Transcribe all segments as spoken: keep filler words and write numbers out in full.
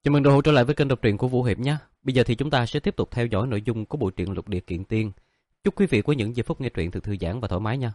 Chào mừng đội hữu trở lại với kênh đọc truyện của Vũ Hiệp nhé. Bây giờ thì chúng ta sẽ tiếp tục theo dõi nội dung của bộ truyện Lục Địa Kiện Tiên. Chúc quý vị có những giây phút nghe truyện thật thư giãn và thoải mái nha.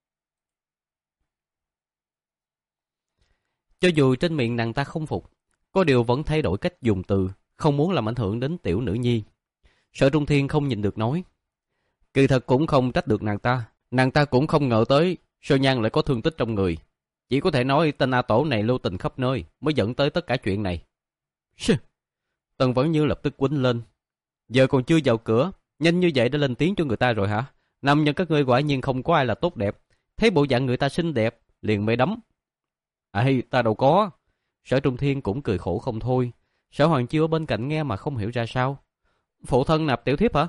Cho dù trên miệng nàng ta không phục, có điều vẫn thay đổi cách dùng từ, không muốn làm ảnh hưởng đến tiểu nữ nhi. Sở Trung Thiên không nhìn được nói: kỳ thật cũng không trách được nàng ta, nàng ta cũng không ngờ tới Sơn Nhan lại có thương tích trong người, chỉ có thể nói tên A Tổ này lưu tình khắp nơi mới dẫn tới tất cả chuyện này. Tần Vẫn Như lập tức quýnh lên: giờ còn chưa vào cửa, nhanh như vậy đã lên tiếng cho người ta rồi hả? Nam nhân các ngươi quả nhiên không có ai là tốt đẹp, thấy bộ dạng người ta xinh đẹp liền mê đắm. Ây, ta đâu có. Sở Trung Thiên cũng cười khổ không thôi. Sở Hoàng Chiêu ở bên cạnh nghe mà không hiểu ra sao. Phụ thân nạp tiểu thiếp hả?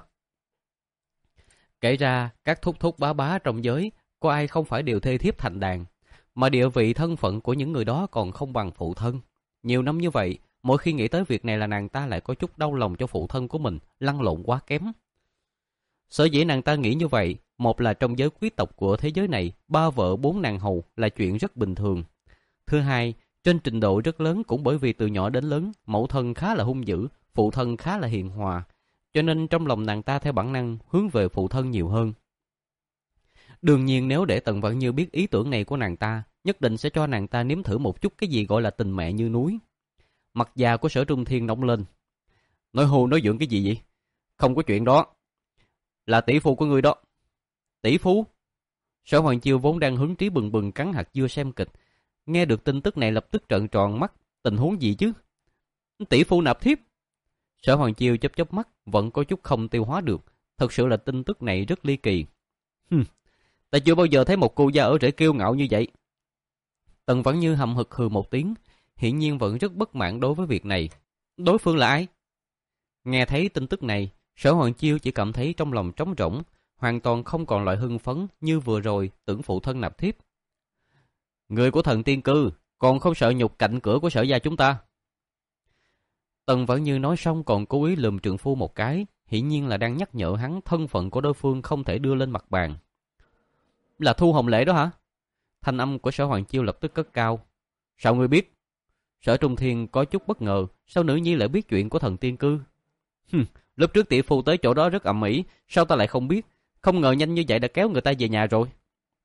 Kể ra các thúc thúc bá bá trong giới có ai không phải đều thê thiếp thành đàn, mà địa vị thân phận của những người đó còn không bằng phụ thân. Nhiều năm như vậy, mỗi khi nghĩ tới việc này là nàng ta lại có chút đau lòng cho phụ thân của mình lăn lộn quá kém. Sở dĩ nàng ta nghĩ như vậy, một là trong giới quý tộc của thế giới này, ba vợ bốn nàng hầu là chuyện rất bình thường. Thứ hai, trên trình độ rất lớn cũng bởi vì từ nhỏ đến lớn, mẫu thân khá là hung dữ, phụ thân khá là hiền hòa, cho nên trong lòng nàng ta theo bản năng hướng về phụ thân nhiều hơn. Đương nhiên nếu để Tần Vẫn Như biết ý tưởng này của nàng ta, nhất định sẽ cho nàng ta nếm thử một chút cái gì gọi là tình mẹ như núi. Mặt già của Sở Trung Thiên nóng lên: nói hù nói dưỡng cái gì vậy? Không có chuyện đó. Là tỷ phu của ngươi đó. Tỷ phu? Sở Hoàng Chiêu vốn đang hứng trí bừng bừng cắn hạt dưa xem kịch, nghe được tin tức này lập tức trợn tròn mắt. Tình huống gì chứ? Tỷ phu nạp thiếp? Sở Hoàng Chiêu chớp chớp mắt, vẫn có chút không tiêu hóa được. Thật sự là tin tức này rất ly kỳ. Hừm, ta chưa bao giờ thấy một cô gia ở rể kiêu ngạo như vậy. Tần Vẫn Như hậm hực hừ một tiếng, hiển nhiên vẫn rất bất mãn đối với việc này. Đối phương là ai? Nghe thấy tin tức này, Sở Hoàng Chiêu chỉ cảm thấy trong lòng trống rỗng, hoàn toàn không còn loại hưng phấn như vừa rồi tưởng phụ thân nạp thiếp. Người của Thần Tiên Cư còn không sợ nhục cạnh cửa của Sở gia chúng ta? Tần Vẫn Như nói xong còn cố ý lườm trượng phu một cái, hiển nhiên là đang nhắc nhở hắn thân phận của đối phương không thể đưa lên mặt bàn. Là Thu Hồng Lễ đó hả? Thanh âm của Sở Hoàng Chiêu lập tức cất cao. Sao ngươi biết? Sở Trung Thiên có chút bất ngờ, sao nữ nhi lại biết chuyện của Thần Tiên Cư? Hừm, lúc trước tỷ phu tới chỗ đó rất ầm ĩ, sao ta lại không biết? Không ngờ nhanh như vậy đã kéo người ta về nhà rồi.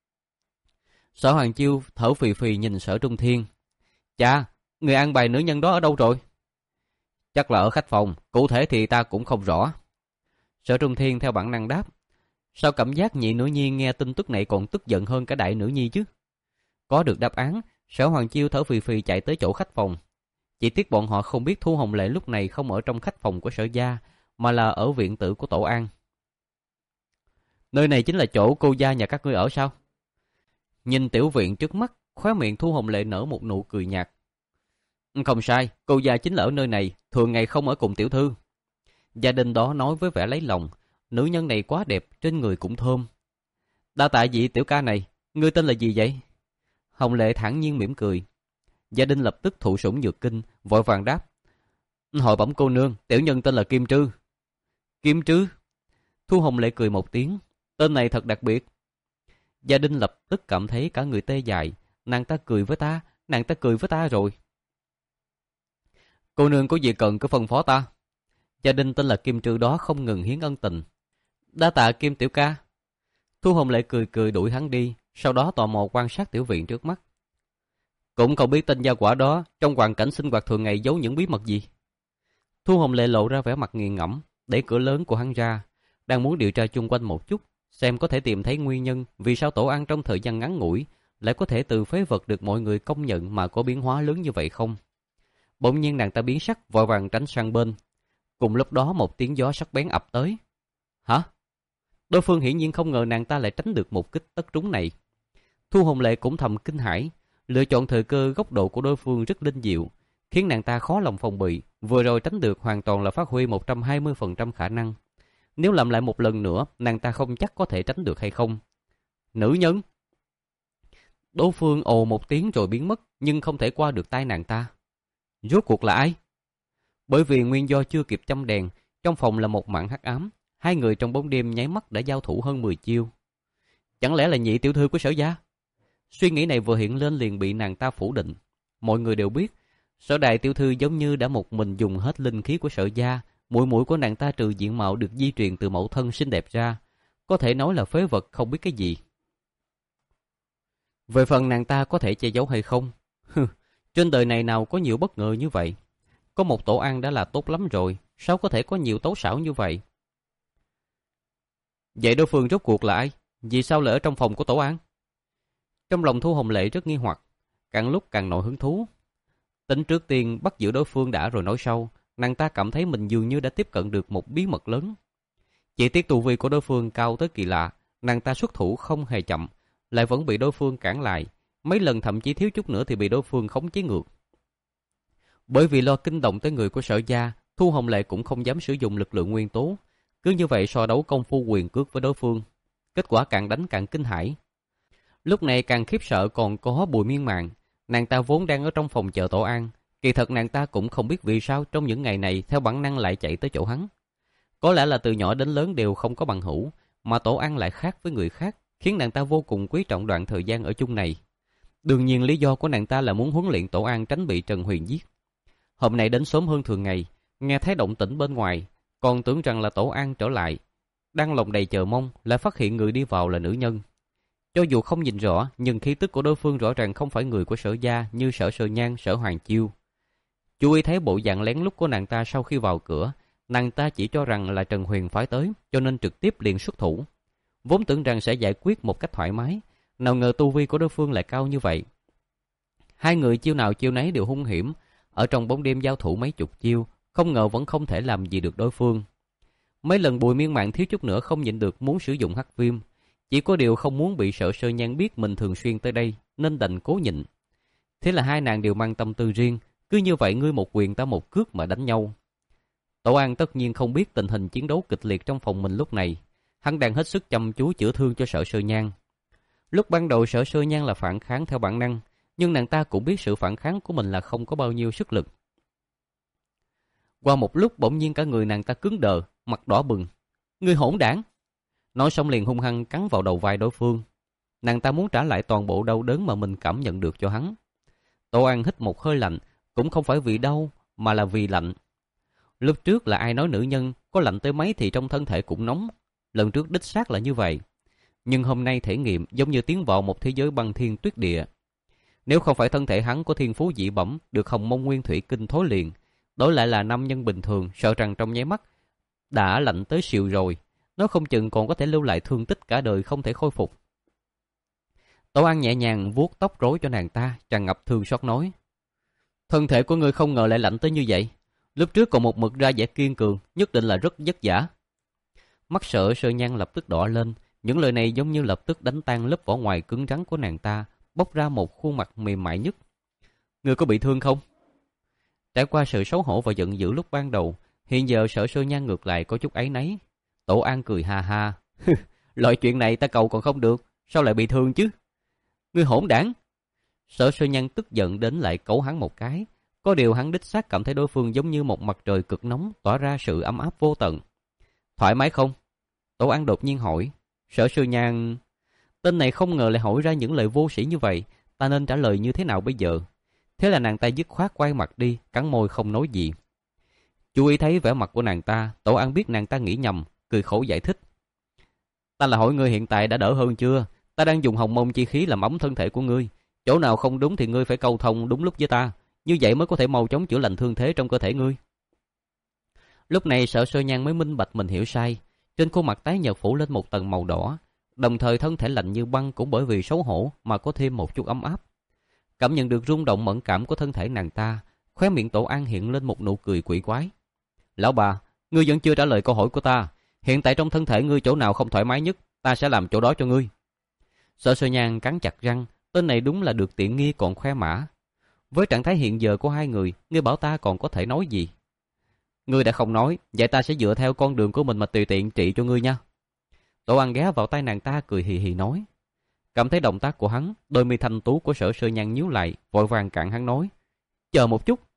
Sở Hoàng Chiêu thở phì phì nhìn Sở Trung Thiên. Cha, người an bài nữ nhân đó ở đâu rồi? Chắc là ở khách phòng, cụ thể thì ta cũng không rõ. Sở Trung Thiên theo bản năng đáp. Sao cảm giác nhị nữ nhi nghe tin tức này còn tức giận hơn cả đại nữ nhi chứ? Có được đáp án, Sở Hoàng Chiêu thở phì phì chạy tới chỗ khách phòng. Chỉ tiếc bọn họ không biết Thu Hồng Lệ lúc này không ở trong khách phòng của Sở gia, mà là ở viện tử của Tổ An. Nơi này chính là chỗ cô gia nhà các ngươi ở sao? Nhìn tiểu viện trước mắt, khóe miệng Thu Hồng Lệ nở một nụ cười nhạt. Không sai, cô gia chính là ở nơi này, thường ngày không ở cùng tiểu thư. Gia đình đó nói với vẻ lấy lòng, nữ nhân này quá đẹp, trên người cũng thơm. Đa tạ vị tiểu ca này, ngươi tên là gì vậy? Hồng Lệ thản nhiên mỉm cười. Gia đình lập tức thụ sủng nhược kinh, vội vàng đáp. Hội bẩm cô nương, tiểu nhân tên là Kim Trư. Kim Trư? Thu Hồng Lệ cười một tiếng. Tên này thật đặc biệt. Gia đình lập tức cảm thấy cả người tê dại. Nàng ta cười với ta, nàng ta cười với ta rồi. Cô nương có gì cần cứ phân phó ta. Gia đình tên là Kim Trư đó không ngừng hiến ân tình. Đa tạ Kim tiểu ca. Thu Hồng Lệ cười cười đuổi hắn đi, sau đó tò mò quan sát tiểu viện trước mắt. Cũng không biết tên gia quả đó trong hoàn cảnh sinh hoạt thường ngày giấu những bí mật gì. Thu Hồng Lệ lộ ra vẻ mặt nghiền ngẫm, đẩy cửa lớn của hắn ra, đang muốn điều tra chung quanh một chút, xem có thể tìm thấy nguyên nhân vì sao Tổ An trong thời gian ngắn ngủi lại có thể từ phế vật được mọi người công nhận mà có biến hóa lớn như vậy không. Bỗng nhiên nàng ta biến sắc, vội vàng tránh sang bên. Cùng lúc đó một tiếng gió sắc bén ập tới. Hả? Đối phương hiển nhiên không ngờ nàng ta lại tránh được một kích tất trúng này. Thu Hồng Lệ cũng thầm kinh hãi, lựa chọn thời cơ góc độ của đối phương rất linh diệu, khiến nàng ta khó lòng phòng bị. Vừa rồi tránh được hoàn toàn là phát huy một trăm hai mươi phần trăm khả năng. Nếu làm lại một lần nữa, nàng ta không chắc có thể tránh được hay không. Nữ nhân! Đối phương ồ một tiếng rồi biến mất, nhưng không thể qua được tay nàng ta. Rốt cuộc là ai? Bởi vì nguyên do chưa kịp châm đèn, trong phòng là một mảng hắc ám. Hai người trong bóng đêm nháy mắt đã giao thủ hơn mười chiêu. Chẳng lẽ là nhị tiểu thư của Sở gia? Suy nghĩ này vừa hiện lên liền bị nàng ta phủ định. Mọi người đều biết, Sở đại tiểu thư giống như đã một mình dùng hết linh khí của Sở gia, mũi mũi của nàng ta trừ diện mạo được di truyền từ mẫu thân xinh đẹp ra, có thể nói là phế vật không biết cái gì. Về phần nàng ta có thể che giấu hay không, trên đời này nào có nhiều bất ngờ như vậy. Có một Tổ An đã là tốt lắm rồi, sao có thể có nhiều tấu xảo như vậy? Vậy đối phương rốt cuộc là ai? Vì sao lại ở trong phòng của Tổ An? Trong lòng Thu Hồng Lệ rất nghi hoặc, càng lúc càng nổi hứng thú. Tính trước tiên bắt giữ đối phương đã rồi nói sau, nàng ta cảm thấy mình dường như đã tiếp cận được một bí mật lớn. Chỉ tiếc tu vi của đối phương cao tới kỳ lạ, nàng ta xuất thủ không hề chậm, lại vẫn bị đối phương cản lại, mấy lần thậm chí thiếu chút nữa thì bị đối phương khống chế ngược. Bởi vì lo kinh động tới người của Sở gia, Thu Hồng Lệ cũng không dám sử dụng lực lượng nguyên tố, cứ như vậy so đấu công phu quyền cước với đối phương. Kết quả càng đánh càng kinh hãi. Lúc này càng khiếp sợ còn có Bùi Miên Màng, nàng ta vốn đang ở trong phòng chợ Tổ An, kỳ thật nàng ta cũng không biết vì sao trong những ngày này theo bản năng lại chạy tới chỗ hắn. Có lẽ là từ nhỏ đến lớn đều không có bằng hữu, mà Tổ An lại khác với người khác, khiến nàng ta vô cùng quý trọng đoạn thời gian ở chung này. Đương nhiên lý do của nàng ta là muốn huấn luyện Tổ An tránh bị Trần Huyền giết. Hôm nay đến sớm hơn thường ngày, nghe thấy động tĩnh bên ngoài, còn tưởng rằng là Tổ An trở lại, đang lòng đầy chờ mong, lại phát hiện người đi vào là nữ nhân. Cho dù không nhìn rõ, nhưng khí tức của đối phương rõ ràng không phải người của Sở gia như Sở Sơ Nhan, Sở Hoàng Chiêu. Chú ý thấy bộ dạng lén lút của nàng ta sau khi vào cửa, nàng ta chỉ cho rằng là Trần Huyền phái tới, cho nên trực tiếp liền xuất thủ. Vốn tưởng rằng sẽ giải quyết một cách thoải mái, nào ngờ tu vi của đối phương lại cao như vậy. Hai người chiêu nào chiêu nấy đều hung hiểm, ở trong bóng đêm giao thủ mấy chục chiêu, không ngờ vẫn không thể làm gì được đối phương. Mấy lần Bùi Miên Mạn thiếu chút nữa không nhịn được muốn sử dụng hắc viêm, chỉ có điều không muốn bị Sở Sơ Nhan biết mình thường xuyên tới đây, nên đành cố nhịn. Thế là hai nàng đều mang tâm tư riêng, cứ như vậy ngươi một quyền ta một cước mà đánh nhau. Tổ An tất nhiên không biết tình hình chiến đấu kịch liệt trong phòng mình lúc này, hắn đang hết sức chăm chú chữa thương cho Sở Sơ Nhan. Lúc ban đầu Sở Sơ Nhan là phản kháng theo bản năng, nhưng nàng ta cũng biết sự phản kháng của mình là không có bao nhiêu sức lực. Qua một lúc bỗng nhiên cả người nàng ta cứng đờ, mặt đỏ bừng. Ngươi hỗn đản! Nói xong liền hung hăng cắn vào đầu vai đối phương. Nàng ta muốn trả lại toàn bộ đau đớn mà mình cảm nhận được cho hắn. Tổ An hít một hơi lạnh, cũng không phải vì đau, mà là vì lạnh. Lúc trước là ai nói nữ nhân có lạnh tới mấy thì trong thân thể cũng nóng. Lần trước đích xác là như vậy. Nhưng hôm nay thể nghiệm giống như tiến vào một thế giới băng thiên tuyết địa. Nếu không phải thân thể hắn có thiên phú dị bẩm, được Hồng Mông Nguyên Thủy Kinh thối liền, đổi lại là nam nhân bình thường, sợ rằng trong nháy mắt đã lạnh tới xìu rồi, nó không chừng còn có thể lưu lại thương tích cả đời không thể khôi phục. Tổ An nhẹ nhàng vuốt tóc rối cho nàng ta, tràn ngập thương xót nói: thân thể của ngươi không ngờ lại lạnh tới như vậy. Lúc trước còn một mực ra vẻ kiên cường, nhất định là rất vất vả. Mắt Sở Sơ Nhan lập tức đỏ lên, những lời này giống như lập tức đánh tan lớp vỏ ngoài cứng rắn của nàng ta, bóc ra một khuôn mặt mềm mại nhất. Ngươi có bị thương không? Trải qua sự xấu hổ và giận dữ lúc ban đầu, hiện giờ Sở Sơ Nhan ngược lại có chút áy náy. Tổ An cười ha ha. Loại chuyện này ta cầu còn không được, sao lại bị thương chứ? Ngươi hỗn đản! Sở Sơ Nhan tức giận đến lại cấu hắn một cái. Có điều hắn đích xác cảm thấy đối phương giống như một mặt trời cực nóng, tỏa ra sự ấm áp vô tận. Thoải mái không? Tổ An đột nhiên hỏi. Sở Sơ Nhan... Tên này không ngờ lại hỏi ra những lời vô sĩ như vậy, ta nên trả lời như thế nào bây giờ? Thế là nàng ta dứt khoát quay mặt đi, cắn môi không nói gì. Chú ý thấy vẻ mặt của nàng ta, Tổ An biết nàng ta nghĩ nhầm, cười khổ giải thích. Ta là hỏi ngươi hiện tại đã đỡ hơn chưa? Ta đang dùng hồng mông chi khí làm ấm thân thể của ngươi. Chỗ nào không đúng thì ngươi phải câu thông đúng lúc với ta, như vậy mới có thể mau chóng chữa lành thương thế trong cơ thể ngươi. Lúc này Sở Sơ Nhan mới minh bạch mình hiểu sai, trên khuôn mặt tái nhợt phủ lên một tầng màu đỏ, đồng thời thân thể lạnh như băng cũng bởi vì xấu hổ mà có thêm một chút ấm áp. Cảm nhận được rung động mẫn cảm của thân thể nàng ta, khóe miệng Tổ An hiện lên một nụ cười quỷ quái. Lão bà, ngươi vẫn chưa trả lời câu hỏi của ta. Hiện tại trong thân thể ngươi chỗ nào không thoải mái nhất, ta sẽ làm chỗ đó cho ngươi. Sở Sơ Nhan cắn chặt răng, tên này đúng là được tiện nghi còn khoe mã. Với trạng thái hiện giờ của hai người, ngươi bảo ta còn có thể nói gì? Ngươi đã không nói, vậy ta sẽ dựa theo con đường của mình mà tùy tiện trị cho ngươi nha. Tổ An ghé vào tay nàng ta cười hì hì nói. Cảm thấy động tác của hắn, đôi mi thanh tú của Sở Sơ Nhan nhíu lại, vội vàng cản hắn nói. Chờ một chút.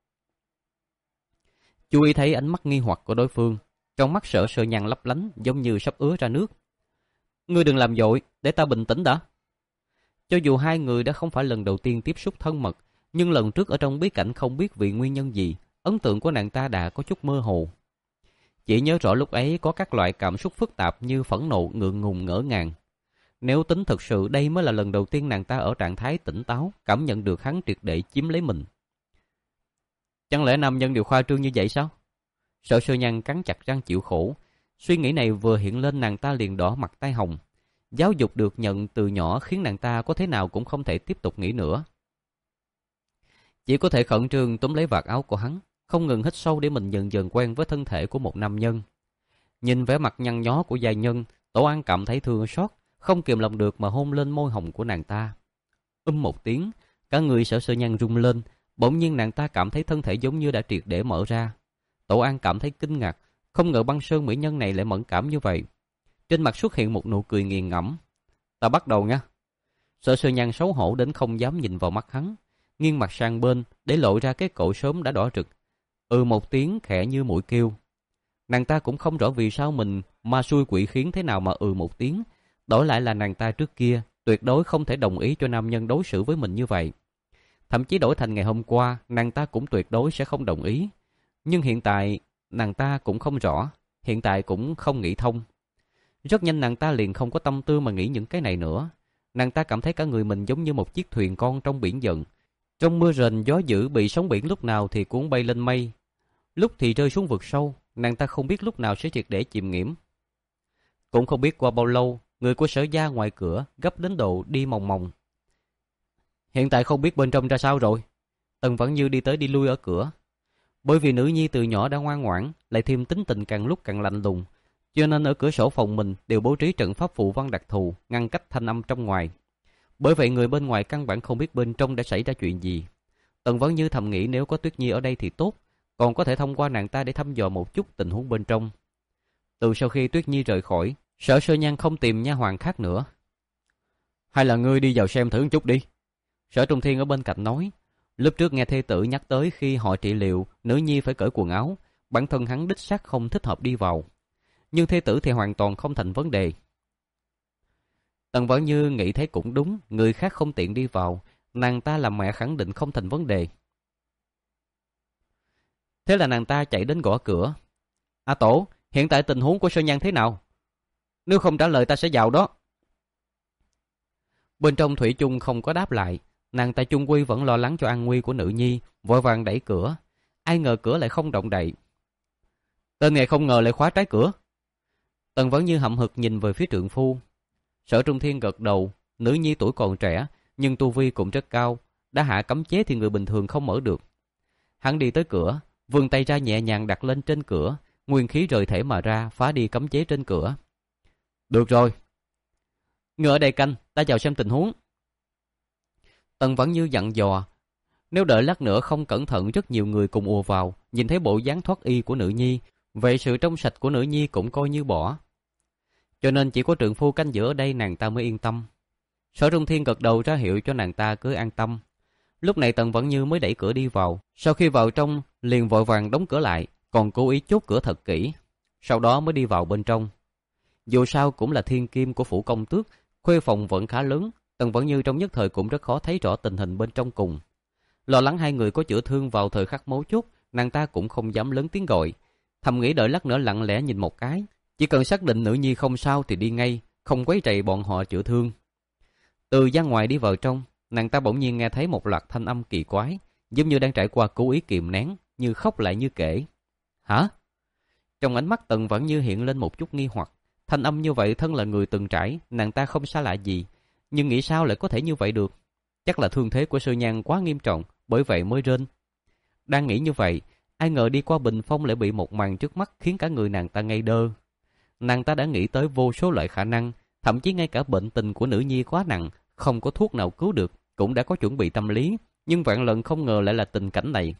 Chú ý thấy ánh mắt nghi hoặc của đối phương, trong mắt Sở Sơ Nhan lấp lánh giống như sắp ứa ra nước. Ngươi đừng làm vội, để ta bình tĩnh đã. Cho dù hai người đã không phải lần đầu tiên tiếp xúc thân mật, Nhưng lần trước ở trong bí cảnh không biết vì nguyên nhân gì, ấn tượng của nàng ta đã có chút mơ hồ. Chỉ nhớ rõ lúc ấy có các loại cảm xúc phức tạp như phẫn nộ, ngượng ngùng, ngỡ ngàng. Nếu tính thực sự đây mới là lần đầu tiên nàng ta ở trạng thái tỉnh táo, cảm nhận được hắn triệt để chiếm lấy mình. Chẳng lẽ nam nhân đều khoa trương như vậy sao? Sở Sơ Nhan cắn chặt răng chịu khổ. Suy nghĩ này vừa hiện lên nàng ta liền đỏ mặt tai hồng. Giáo dục được nhận từ nhỏ khiến nàng ta có thế nào cũng không thể tiếp tục nghĩ nữa. Chỉ có thể khẩn trương túm lấy vạt áo của hắn, không ngừng hít sâu để mình dần dần quen với thân thể của một nam nhân. Nhìn vẻ mặt nhăn nhó của giai nhân, Tổ An cảm thấy thương xót, không kiềm lòng được mà hôn lên môi hồng của nàng ta. Um một tiếng, cả người Sở Sơ Nhan rung lên, bỗng nhiên nàng ta cảm thấy thân thể giống như đã triệt để mở ra. Tổ An cảm thấy kinh ngạc, không ngờ băng sơn mỹ nhân này lại mẫn cảm như vậy. Trên mặt xuất hiện một nụ cười nghiền ngẫm. Ta bắt đầu nha. Sở Sơ Nhan xấu hổ đến không dám nhìn vào mắt hắn, nghiêng mặt sang bên để lộ ra cái cổ sớm đã đỏ rực. Ừ một tiếng khẽ như mũi kêu. Nàng ta cũng không rõ vì sao mình ma xui quỷ khiến thế nào mà ừ một tiếng. Đổi lại là nàng ta trước kia tuyệt đối không thể đồng ý cho nam nhân đối xử với mình như vậy. Thậm chí đổi thành ngày hôm qua, nàng ta cũng tuyệt đối sẽ không đồng ý. Nhưng hiện tại, nàng ta cũng không rõ, hiện tại cũng không nghĩ thông. Rất nhanh nàng ta liền không có tâm tư mà nghĩ những cái này nữa. Nàng ta cảm thấy cả người mình giống như một chiếc thuyền con trong biển giận. Trong mưa rền gió dữ bị sóng biển lúc nào thì cuốn bay lên mây, lúc thì rơi xuống vực sâu, nàng ta không biết lúc nào sẽ triệt để chìm nghiễm. Cũng không biết qua bao lâu, người của Sở gia ngoài cửa gấp đến độ đi mòng mòng. Hiện tại không biết bên trong ra sao rồi. Tần Vãn Như đi tới đi lui ở cửa. Bởi vì nữ nhi từ nhỏ đã ngoan ngoãn, lại thêm tính tình càng lúc càng lạnh lùng, cho nên ở cửa sổ phòng mình đều bố trí trận pháp phù văn đặc thù ngăn cách thanh âm trong ngoài. Bởi vậy người bên ngoài căn bản không biết bên trong đã xảy ra chuyện gì. Tần Vãn Như thầm nghĩ nếu có Tuyết Nhi ở đây thì tốt, còn có thể thông qua nàng ta để thăm dò một chút tình huống bên trong. Từ sau khi Tuyết Nhi rời khỏi, Sở Sơ Nhan không tìm nha hoàn khác nữa. Hay là ngươi đi vào xem thử một chút đi. Sở Trung Thiên ở bên cạnh nói. Lúc trước nghe thê tử nhắc tới khi họ trị liệu, nữ nhi phải cởi quần áo, bản thân hắn đích xác không thích hợp đi vào. Nhưng thê tử thì hoàn toàn không thành vấn đề. Tần Vãn Như nghĩ thấy cũng đúng, người khác không tiện đi vào, nàng ta làm mẹ khẳng định không thành vấn đề. Thế là nàng ta chạy đến gõ cửa. A Tổ, hiện tại tình huống của Sơ Nhan thế nào? Nếu không trả lời ta sẽ vào đó. Bên trong thủy chung không có đáp lại. Nàng ta chung quy vẫn lo lắng cho an nguy của nữ nhi, vội vàng đẩy cửa. Ai ngờ cửa lại không động đậy. Tên này không ngờ lại khóa trái cửa. Tần Vãn Như hậm hực nhìn về phía trượng phu. Sở Trung Thiên gật đầu. Nữ nhi tuổi còn trẻ, nhưng tu vi cũng rất cao. Đã hạ cấm chế thì người bình thường không mở được. Hắn đi tới cửa, vươn tay ra nhẹ nhàng đặt lên trên cửa, nguyên khí rời thể mà ra, phá đi cấm chế trên cửa. Được rồi. Ngươi ở đây canh, ta vào xem tình huống. Tần Vãn Như dặn dò. Nếu đợi lát nữa không cẩn thận rất nhiều người cùng ùa vào, nhìn thấy bộ dáng thoát y của nữ nhi, vậy sự trong sạch của nữ nhi cũng coi như bỏ. Cho nên chỉ có trượng phu canh giữ ở đây nàng ta mới yên tâm. Sở Trung Thiên gật đầu ra hiệu cho nàng ta cứ an tâm. Lúc này Tần Vãn Như mới đẩy cửa đi vào. Sau khi vào trong, liền vội vàng đóng cửa lại, còn cố ý chốt cửa thật kỹ. Sau đó mới đi vào bên trong. Dù sao cũng là thiên kim của phủ công tước, khuê phòng vẫn khá lớn. Tần Vãn Như trong nhất thời cũng rất khó thấy rõ tình hình bên trong cùng. Lo lắng hai người có chữa thương vào thời khắc mấu chốt, nàng ta cũng không dám lớn tiếng gọi. Thầm nghĩ đợi lát nữa lặng lẽ nhìn một cái, chỉ cần xác định nữ nhi không sao thì đi ngay, không quấy rầy bọn họ chữa thương. Từ gian ngoài đi vào trong, nàng ta bỗng nhiên nghe thấy một loạt thanh âm kỳ quái, giống như đang trải qua cố ý kìm nén, như khóc lại như kể. Hả? Trong ánh mắt Tần Vãn Như hiện lên một chút nghi hoặc. Thanh âm như vậy thân là người từng trải, nàng ta không xa lạ gì, nhưng nghĩ sao lại có thể như vậy được? Chắc là thương thế của Sơ Nhan quá nghiêm trọng, bởi vậy mới rên. Đang nghĩ như vậy, ai ngờ đi qua bình phong lại bị một màn trước mắt khiến cả người nàng ta ngây đơ. Nàng ta đã nghĩ tới vô số loại khả năng, thậm chí ngay cả bệnh tình của nữ nhi quá nặng, không có thuốc nào cứu được, cũng đã có chuẩn bị tâm lý, nhưng vạn lần không ngờ lại là tình cảnh này.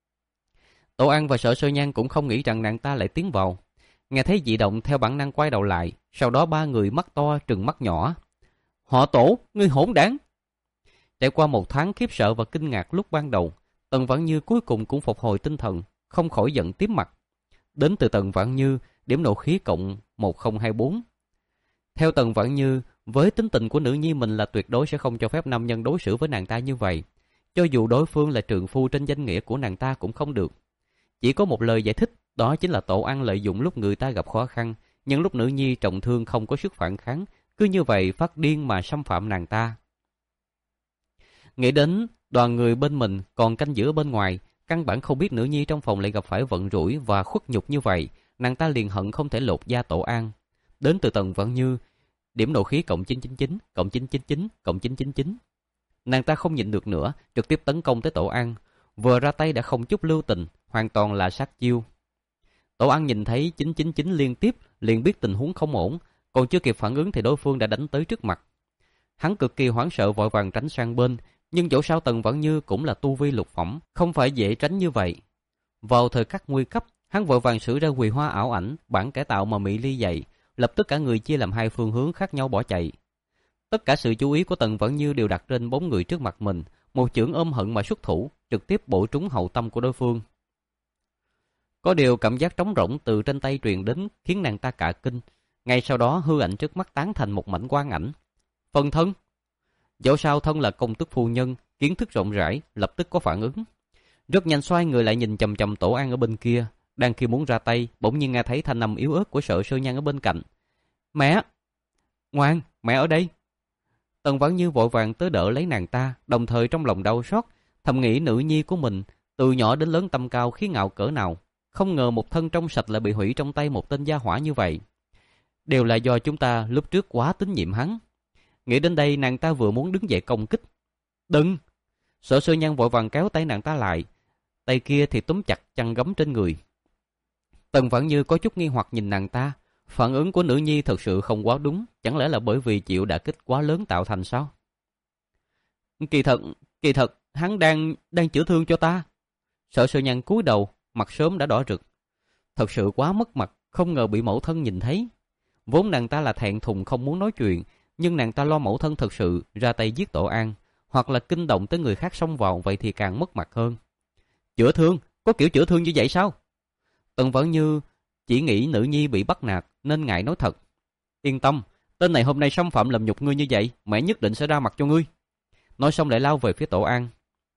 Tổ An và Sở Sơ Nhan cũng không nghĩ rằng nàng ta lại tiến vào. Nghe thấy dị động theo bản năng quay đầu lại, sau đó ba người mắt to trừng mắt nhỏ. Họ Tổ, ngươi hỗn đáng! Trải qua một thoáng khiếp sợ và kinh ngạc lúc ban đầu, Tần Vãn Như cuối cùng cũng phục hồi tinh thần, không khỏi giận tím mặt. Đến từ Tần Vãn Như, điểm nộ khí cộng một không hai bốn. Theo Tần Vãn Như, với tính tình của nữ nhi mình là tuyệt đối sẽ không cho phép nam nhân đối xử với nàng ta như vậy. cho dù đối phương là trượng phu trên danh nghĩa của nàng ta cũng không được. Chỉ có một lời giải thích, đó chính là Tổ An lợi dụng lúc người ta gặp khó khăn, nhưng lúc nữ nhi trọng thương không có sức phản kháng, cứ như vậy phát điên mà xâm phạm nàng ta. Nghĩ đến đoàn người bên mình còn canh giữ bên ngoài, căn bản không biết nữ nhi trong phòng lại gặp phải vận rủi và khuất nhục như vậy, nàng ta liền hận không thể lột da Tổ An. Đến từ Tần Vãn Như, điểm nộ khí cộng chín trăm chín mươi chín, cộng chín trăm chín mươi chín, cộng chín trăm chín mươi chín. Nàng ta không nhịn được nữa, trực tiếp tấn công tới Tổ An, vừa ra tay đã không chút lưu tình, hoàn toàn là sát chiêu. Tổ An nhìn thấy chín trăm chín mươi chín liên tiếp, liền biết tình huống không ổn, còn chưa kịp phản ứng thì đối phương đã đánh tới trước mặt. Hắn cực kỳ hoảng sợ vội vàng tránh sang bên, nhưng dẫu sao Tần Vãn Như cũng là tu vi lục phẩm, không phải dễ tránh như vậy. Vào thời khắc nguy cấp, hắn vội vàng sử ra Quỳ Hoa ảo ảnh, bản cải tạo mà Mỹ Ly dạy, lập tức cả người chia làm hai phương hướng khác nhau bỏ chạy. Tất cả sự chú ý của Tần Vãn Như đều đặt trên bốn người trước mặt mình, một chưởng ôm hận mà xuất thủ, trực tiếp bổ trúng hậu tâm của đối phương. Có điều cảm giác trống rỗng từ trên tay truyền đến khiến nàng ta cả kinh, ngay sau đó hư ảnh trước mắt tán thành một mảnh quang ảnh. Phần thân. Dẫu sao thân là công tước phu nhân, kiến thức rộng rãi, lập tức có phản ứng. Rất nhanh xoay người lại nhìn chầm chầm Tổ An ở bên kia, đang khi muốn ra tay, bỗng nhiên nghe thấy thanh âm yếu ớt của Sở Sơ Nhan ở bên cạnh. Mẹ! Ngoan, mẹ ở đây! Tần Vãn Như vội vàng tới đỡ lấy nàng ta, đồng thời trong lòng đau xót, thầm nghĩ nữ nhi của mình, từ nhỏ đến lớn tâm cao khí ngạo cỡ nào, không ngờ một thân trong sạch lại bị hủy trong tay một tên gia hỏa như vậy. Đều là do chúng ta lúc trước quá tín nhiệm hắn. Nghĩ đến đây nàng ta vừa muốn đứng dậy công kích. Đừng! Sở Sơ Nhan vội vàng kéo tay nàng ta lại, tay kia thì túm chặt chăn gấm trên người. Tần Vãn Như có chút nghi hoặc nhìn nàng ta, phản ứng của nữ nhi thật sự không quá đúng, chẳng lẽ là bởi vì chịu đả kích quá lớn tạo thành sao? Kỳ thật, kỳ thật, hắn đang đang chữa thương cho ta. Sở Sơ Nhan cúi đầu, mặt sớm đã đỏ rực. Thật sự quá mất mặt, không ngờ bị mẫu thân nhìn thấy. Vốn nàng ta là thẹn thùng không muốn nói chuyện, nhưng nàng ta lo mẫu thân thật sự ra tay giết Tổ An, hoặc là kinh động tới người khác xông vào, vậy thì càng mất mặt hơn. Chữa thương? Có kiểu chữa thương như vậy sao? Tần Vãn Như chỉ nghĩ nữ nhi bị bắt nạt nên ngại nói thật. Yên tâm, tên này hôm nay xâm phạm làm nhục ngươi như vậy, mẹ nhất định sẽ ra mặt cho ngươi. Nói xong lại lao về phía Tổ An.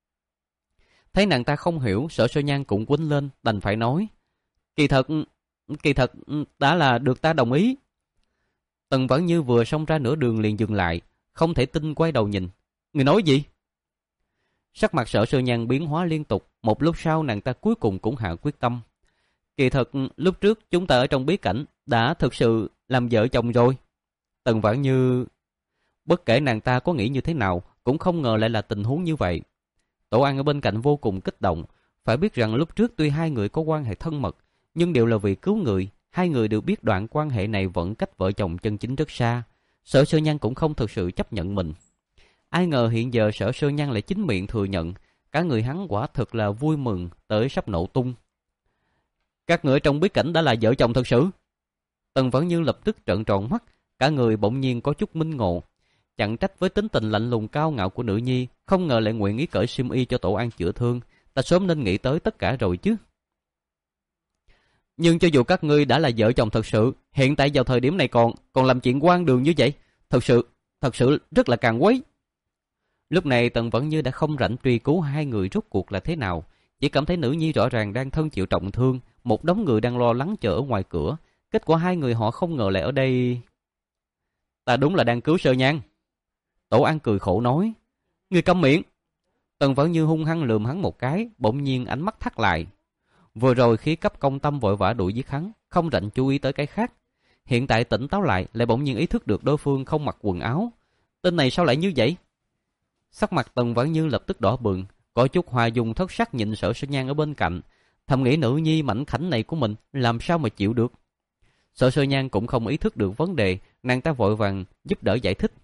Thấy nàng ta không hiểu, Sở Sơ Nhan cũng quýnh lên, đành phải nói. Kỳ thật, kỳ thật đã là được ta đồng ý. Tần Vãn Như vừa xông ra nửa đường liền dừng lại, không thể tin quay đầu nhìn. Người nói gì? Sắc mặt Sở Sơ Nhan biến hóa liên tục, một lúc sau nàng ta cuối cùng cũng hạ quyết tâm. Kỳ thật lúc trước chúng ta ở trong bí cảnh đã thực sự làm vợ chồng rồi. Tần Vãn Như... Bất kể nàng ta có nghĩ như thế nào, cũng không ngờ lại là tình huống như vậy. Tổ An ở bên cạnh vô cùng kích động. Phải biết rằng lúc trước tuy hai người có quan hệ thân mật, nhưng đều là vì cứu người. Hai người đều biết đoạn quan hệ này vẫn cách vợ chồng chân chính rất xa. Sở Sơ Nhan cũng không thực sự chấp nhận mình. Ai ngờ hiện giờ Sở Sơ Nhan lại chính miệng thừa nhận. Cả người hắn quả thực là vui mừng tới sắp nổ tung. Các người trong bí cảnh đã là vợ chồng thật sự. Tần Vãn Như lập tức trợn tròn mắt, cả người bỗng nhiên có chút minh ngộ. Chẳng trách với tính tình lạnh lùng cao ngạo của nữ nhi, không ngờ lại nguyện ý cởi xiêm y cho Tổ An chữa thương. Ta sớm nên nghĩ tới tất cả rồi chứ. Nhưng cho dù các ngươi đã là vợ chồng thật sự, hiện tại vào thời điểm này còn còn làm chuyện hoang đường như vậy, thật sự, thật sự rất là càng quấy. Lúc này Tần Vãn Như đã không rảnh truy cứu hai người rốt cuộc là thế nào, chỉ cảm thấy nữ nhi rõ ràng đang thân chịu trọng thương, một đống người đang lo lắng chờ ở ngoài cửa, kết quả hai người họ không ngờ lại ở đây. Ta đúng là đang cứu Sơ Nhan. Tổ An cười khổ nói. Người câm miệng. Tần Vãn Như hung hăng lườm hắn một cái, bỗng nhiên ánh mắt thắt lại. Vừa rồi khí cấp công tâm vội vã đuổi giết hắn, không rảnh chú ý tới cái khác. Hiện tại tỉnh táo lại, lại bỗng nhiên ý thức được đối phương không mặc quần áo. Tên này sao lại như vậy? Sắc mặt Tần Vãn Như lập tức đỏ bừng, có chút hòa dùng thất sắc nhìn Sở Sơ Nhan ở bên cạnh, thầm nghĩ nữ nhi mảnh khảnh này của mình làm sao mà chịu được. Sở Sơ Nhan cũng không ý thức được vấn đề, nàng ta vội vàng giúp đỡ giải thích.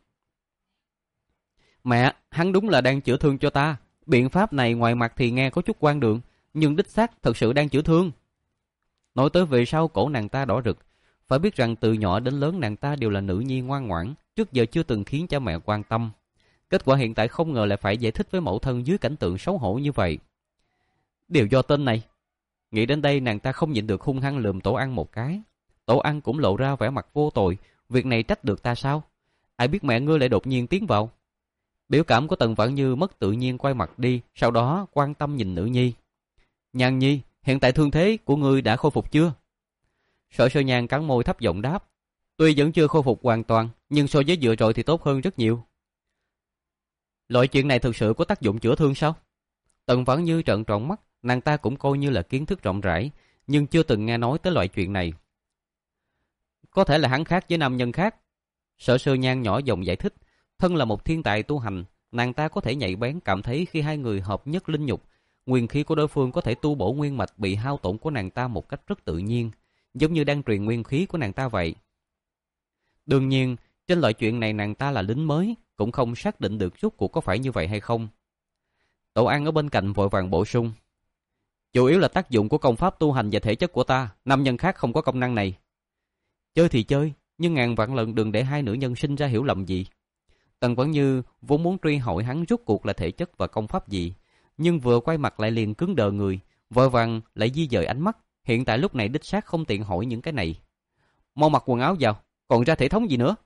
Mẹ, hắn đúng là đang chữa thương cho ta. Biện pháp này ngoài mặt thì nghe có chút quan đường, nhưng đích xác thật sự đang chữa thương. Nói tới về sau cổ nàng ta đỏ rực. Phải biết rằng từ nhỏ đến lớn nàng ta đều là nữ nhi ngoan ngoãn, trước giờ chưa từng khiến cha mẹ quan tâm. Kết quả hiện tại không ngờ lại phải giải thích với mẫu thân dưới cảnh tượng xấu hổ như vậy. Đều do tên này. Nghĩ đến đây nàng ta không nhịn được hung hăng lườm Tổ An một cái. Tổ An cũng lộ ra vẻ mặt vô tội. Việc này trách được ta sao? Ai biết mẹ ngươi lại đột nhiên tiến vào. Biểu cảm của Tần Vãn Như mất tự nhiên quay mặt đi, sau đó quan tâm nhìn nữ nhi. Nhan nhi, hiện tại thương thế của ngươi đã khôi phục chưa? Sở Sơ Nhan cắn môi thấp giọng đáp. Tuy vẫn chưa khôi phục hoàn toàn, nhưng so với vừa rồi thì tốt hơn rất nhiều. Loại chuyện này thực sự có tác dụng chữa thương sao? Tần Vãn Như trợn tròn mắt, nàng ta cũng coi như là kiến thức rộng rãi, nhưng chưa từng nghe nói tới loại chuyện này. Có thể là hắn khác với nam nhân khác. Sở Sơ Nhan nhỏ giọng giải thích, thân là một thiên tài tu hành, nàng ta có thể nhạy bén cảm thấy khi hai người hợp nhất linh nhục, nguyên khí của đối phương có thể tu bổ nguyên mạch bị hao tổn của nàng ta một cách rất tự nhiên, giống như đang truyền nguyên khí của nàng ta vậy. Đương nhiên, trên loại chuyện này nàng ta là lính mới, cũng không xác định được rốt cuộc có phải như vậy hay không. Tổ An ở bên cạnh vội vàng bổ sung. Chủ yếu là tác dụng của công pháp tu hành và thể chất của ta, nam nhân khác không có công năng này. Chơi thì chơi, nhưng ngàn vạn lần đừng để hai nữ nhân sinh ra hiểu lầm gì. Tần Vãn Như vốn muốn truy hỏi hắn rốt cuộc là thể chất và công pháp gì, nhưng vừa quay mặt lại liền cứng đờ người, vội vàng lại di dời ánh mắt. Hiện tại lúc này đích xác không tiện hỏi những cái này. Mau mặc quần áo vào, còn ra thể thống gì nữa?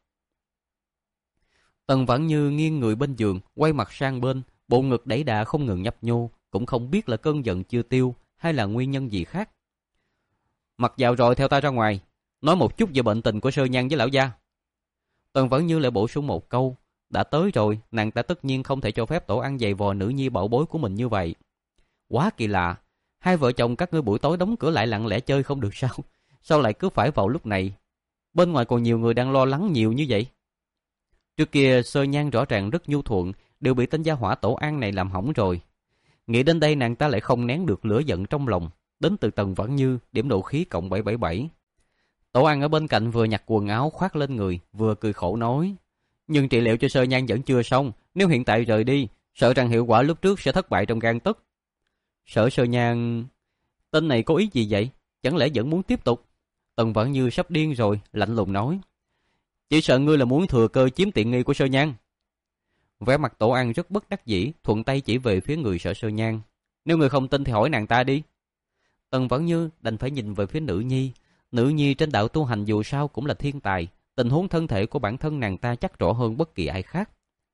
Tần Vãn Như nghiêng người bên giường, quay mặt sang bên, bộ ngực đẩy đà không ngừng nhấp nhô, cũng không biết là cơn giận chưa tiêu hay là nguyên nhân gì khác. Mặc vào rồi theo ta ra ngoài, nói một chút về bệnh tình của Sơ Nhan với lão gia. Tần Vãn Như lại bổ sung một câu, đã tới rồi, nàng ta tất nhiên không thể cho phép Tổ An giày vò nữ nhi bảo bối của mình như vậy. Quá kỳ lạ, hai vợ chồng các ngươi buổi tối đóng cửa lại lặng lẽ chơi không được sao? Sao lại cứ phải vào lúc này? Bên ngoài còn nhiều người đang lo lắng nhiều như vậy. Trước kia Sơ Nhan rõ ràng rất nhu thuận, đều bị tên gia hỏa Tổ An này làm hỏng rồi. Nghĩ đến đây nàng ta lại không nén được lửa giận trong lòng, đến từ Tần Vãn Như, điểm nộ khí cộng bảy bảy bảy. Tổ An ở bên cạnh vừa nhặt quần áo khoác lên người, vừa cười khổ nói. Nhưng trị liệu cho Sơ Nhan vẫn chưa xong, nếu hiện tại rời đi, sợ rằng hiệu quả lúc trước sẽ thất bại trong gang tấc. Sở Sơ Nhan... Tên này có ý gì vậy? Chẳng lẽ vẫn muốn tiếp tục? Tần Vãn Như sắp điên rồi, lạnh lùng nói. Chỉ sợ ngươi là muốn thừa cơ chiếm tiện nghi của Sơ Nhan. Vẻ mặt Tổ An rất bất đắc dĩ, thuận tay chỉ về phía người Sở Sơ Nhan. Nếu người không tin thì hỏi nàng ta đi. Tần Vãn Như đành phải nhìn về phía nữ nhi. Nữ nhi trên đạo tu hành dù sao cũng là thiên tài, tình huống thân thể của bản thân nàng ta chắc rõ hơn bất kỳ ai khác.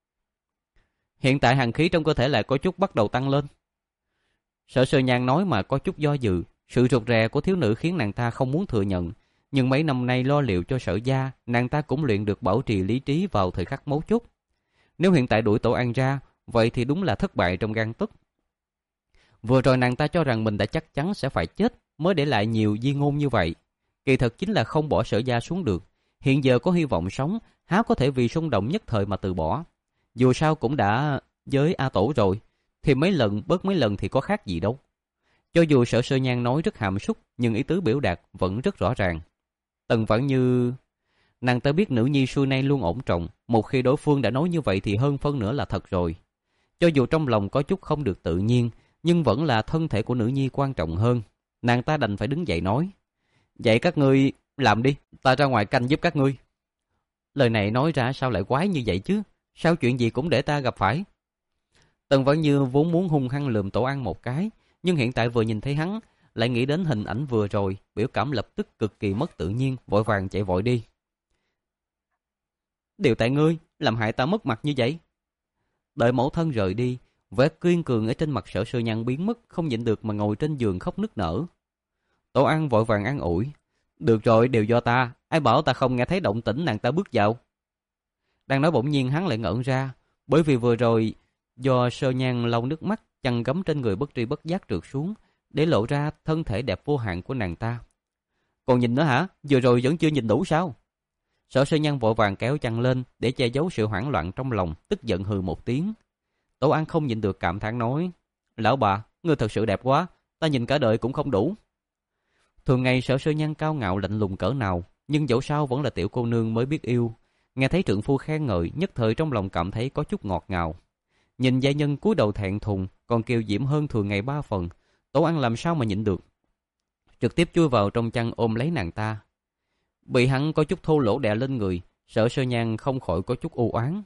Hiện tại hàn khí trong cơ thể lại có chút bắt đầu tăng lên. Sở Sơ Nhan nói mà có chút do dự, sự rụt rè của thiếu nữ khiến nàng ta không muốn thừa nhận. Nhưng mấy năm nay lo liệu cho Sở gia, nàng ta cũng luyện được bảo trì lý trí vào thời khắc mấu chốt. Nếu hiện tại đuổi Tổ An ra, vậy thì đúng là thất bại trong gang tấc. Vừa rồi nàng ta cho rằng mình đã chắc chắn sẽ phải chết, mới để lại nhiều di ngôn như vậy. Kỳ thật chính là không bỏ Sở gia xuống được. Hiện giờ có hy vọng sống, há có thể vì xung động nhất thời mà từ bỏ. Dù sao cũng đã với A Tổ rồi, thì mấy lần bớt mấy lần thì có khác gì đâu. Cho dù Sở Sơ Nhan nói rất hàm súc, nhưng ý tứ biểu đạt vẫn rất rõ ràng. Tần Vãn Như... Nàng ta biết nữ nhi xưa nay luôn ổn trọng, một khi đối phương đã nói như vậy thì hơn phân nửa là thật rồi. Cho dù trong lòng có chút không được tự nhiên, nhưng vẫn là thân thể của nữ nhi quan trọng hơn. Nàng ta đành phải đứng dậy nói. Vậy các ngươi làm đi, ta ra ngoài canh giúp các ngươi. Lời này nói ra sao lại quái như vậy chứ? Sao chuyện gì cũng để ta gặp phải? Tần Vãn Như vốn muốn hung hăng lườm Tổ An một cái, nhưng hiện tại vừa nhìn thấy hắn, lại nghĩ đến hình ảnh vừa rồi, biểu cảm lập tức cực kỳ mất tự nhiên, vội vàng chạy vội đi. Điều tại ngươi, làm hại ta mất mặt như vậy. Đợi mẫu thân rời đi, vẻ kiên cường ở trên mặt Sở Sơ Nhan biến mất, không nhịn được mà ngồi trên giường khóc nức nở. Tổ An vội vàng an ủi. Được rồi, đều do ta, ai bảo ta không nghe thấy động tĩnh nàng ta bước vào. Đang nói bỗng nhiên hắn lại ngẩn ra, bởi vì vừa rồi do Sơ Nhan lau nước mắt, chăn gấm trên người bất tri bất giác trượt xuống, để lộ ra thân thể đẹp vô hạn của nàng ta. Còn nhìn nữa hả? Vừa rồi vẫn chưa nhìn đủ sao? Sở Sơ Nhan vội vàng kéo chăn lên để che giấu sự hoảng loạn trong lòng, tức giận hừ một tiếng. Tổ An không nhịn được cảm thán nói. Lão bà, ngươi thật sự đẹp quá, ta nhìn cả đời cũng không đủ. Thường ngày Sở Sơ Nhan cao ngạo lạnh lùng cỡ nào, nhưng dẫu sao vẫn là tiểu cô nương mới biết yêu. Nghe thấy trượng phu khen ngợi, nhất thời trong lòng cảm thấy có chút ngọt ngào. Nhìn gia nhân cúi đầu thẹn thùng, còn kiều diễm hơn thường ngày ba phần, Tổ An làm sao mà nhịn được. Trực tiếp chui vào trong chăn ôm lấy nàng ta. Bị hắn có chút thô lỗ đè lên người, Sở Sơ Nhan không khỏi có chút u oán.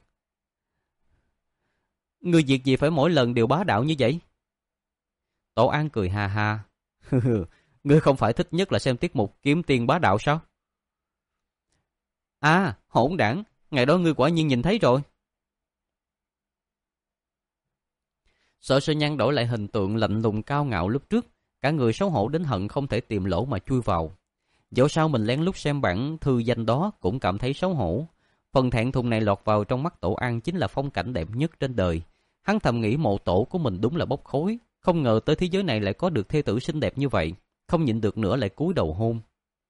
Ngươi việc gì phải mỗi lần đều bá đạo như vậy? Tổ An cười ha ha. Ngươi không phải thích nhất là xem tiết mục kiếm tiền bá đạo sao? À, hỗn đản, ngày đó ngươi quả nhiên nhìn thấy rồi. Sở Sơ Nhan đổi lại hình tượng lạnh lùng cao ngạo lúc trước, cả người xấu hổ đến hận không thể tìm lỗ mà chui vào. Dẫu sao mình lén lút xem bản thư danh đó cũng cảm thấy xấu hổ. Phần thẹn thùng này lọt vào trong mắt Tổ An chính là phong cảnh đẹp nhất trên đời. Hắn thầm nghĩ mộ tổ của mình đúng là bốc khối, không ngờ tới thế giới này lại có được thê tử xinh đẹp như vậy, không nhịn được nữa lại cúi đầu hôn.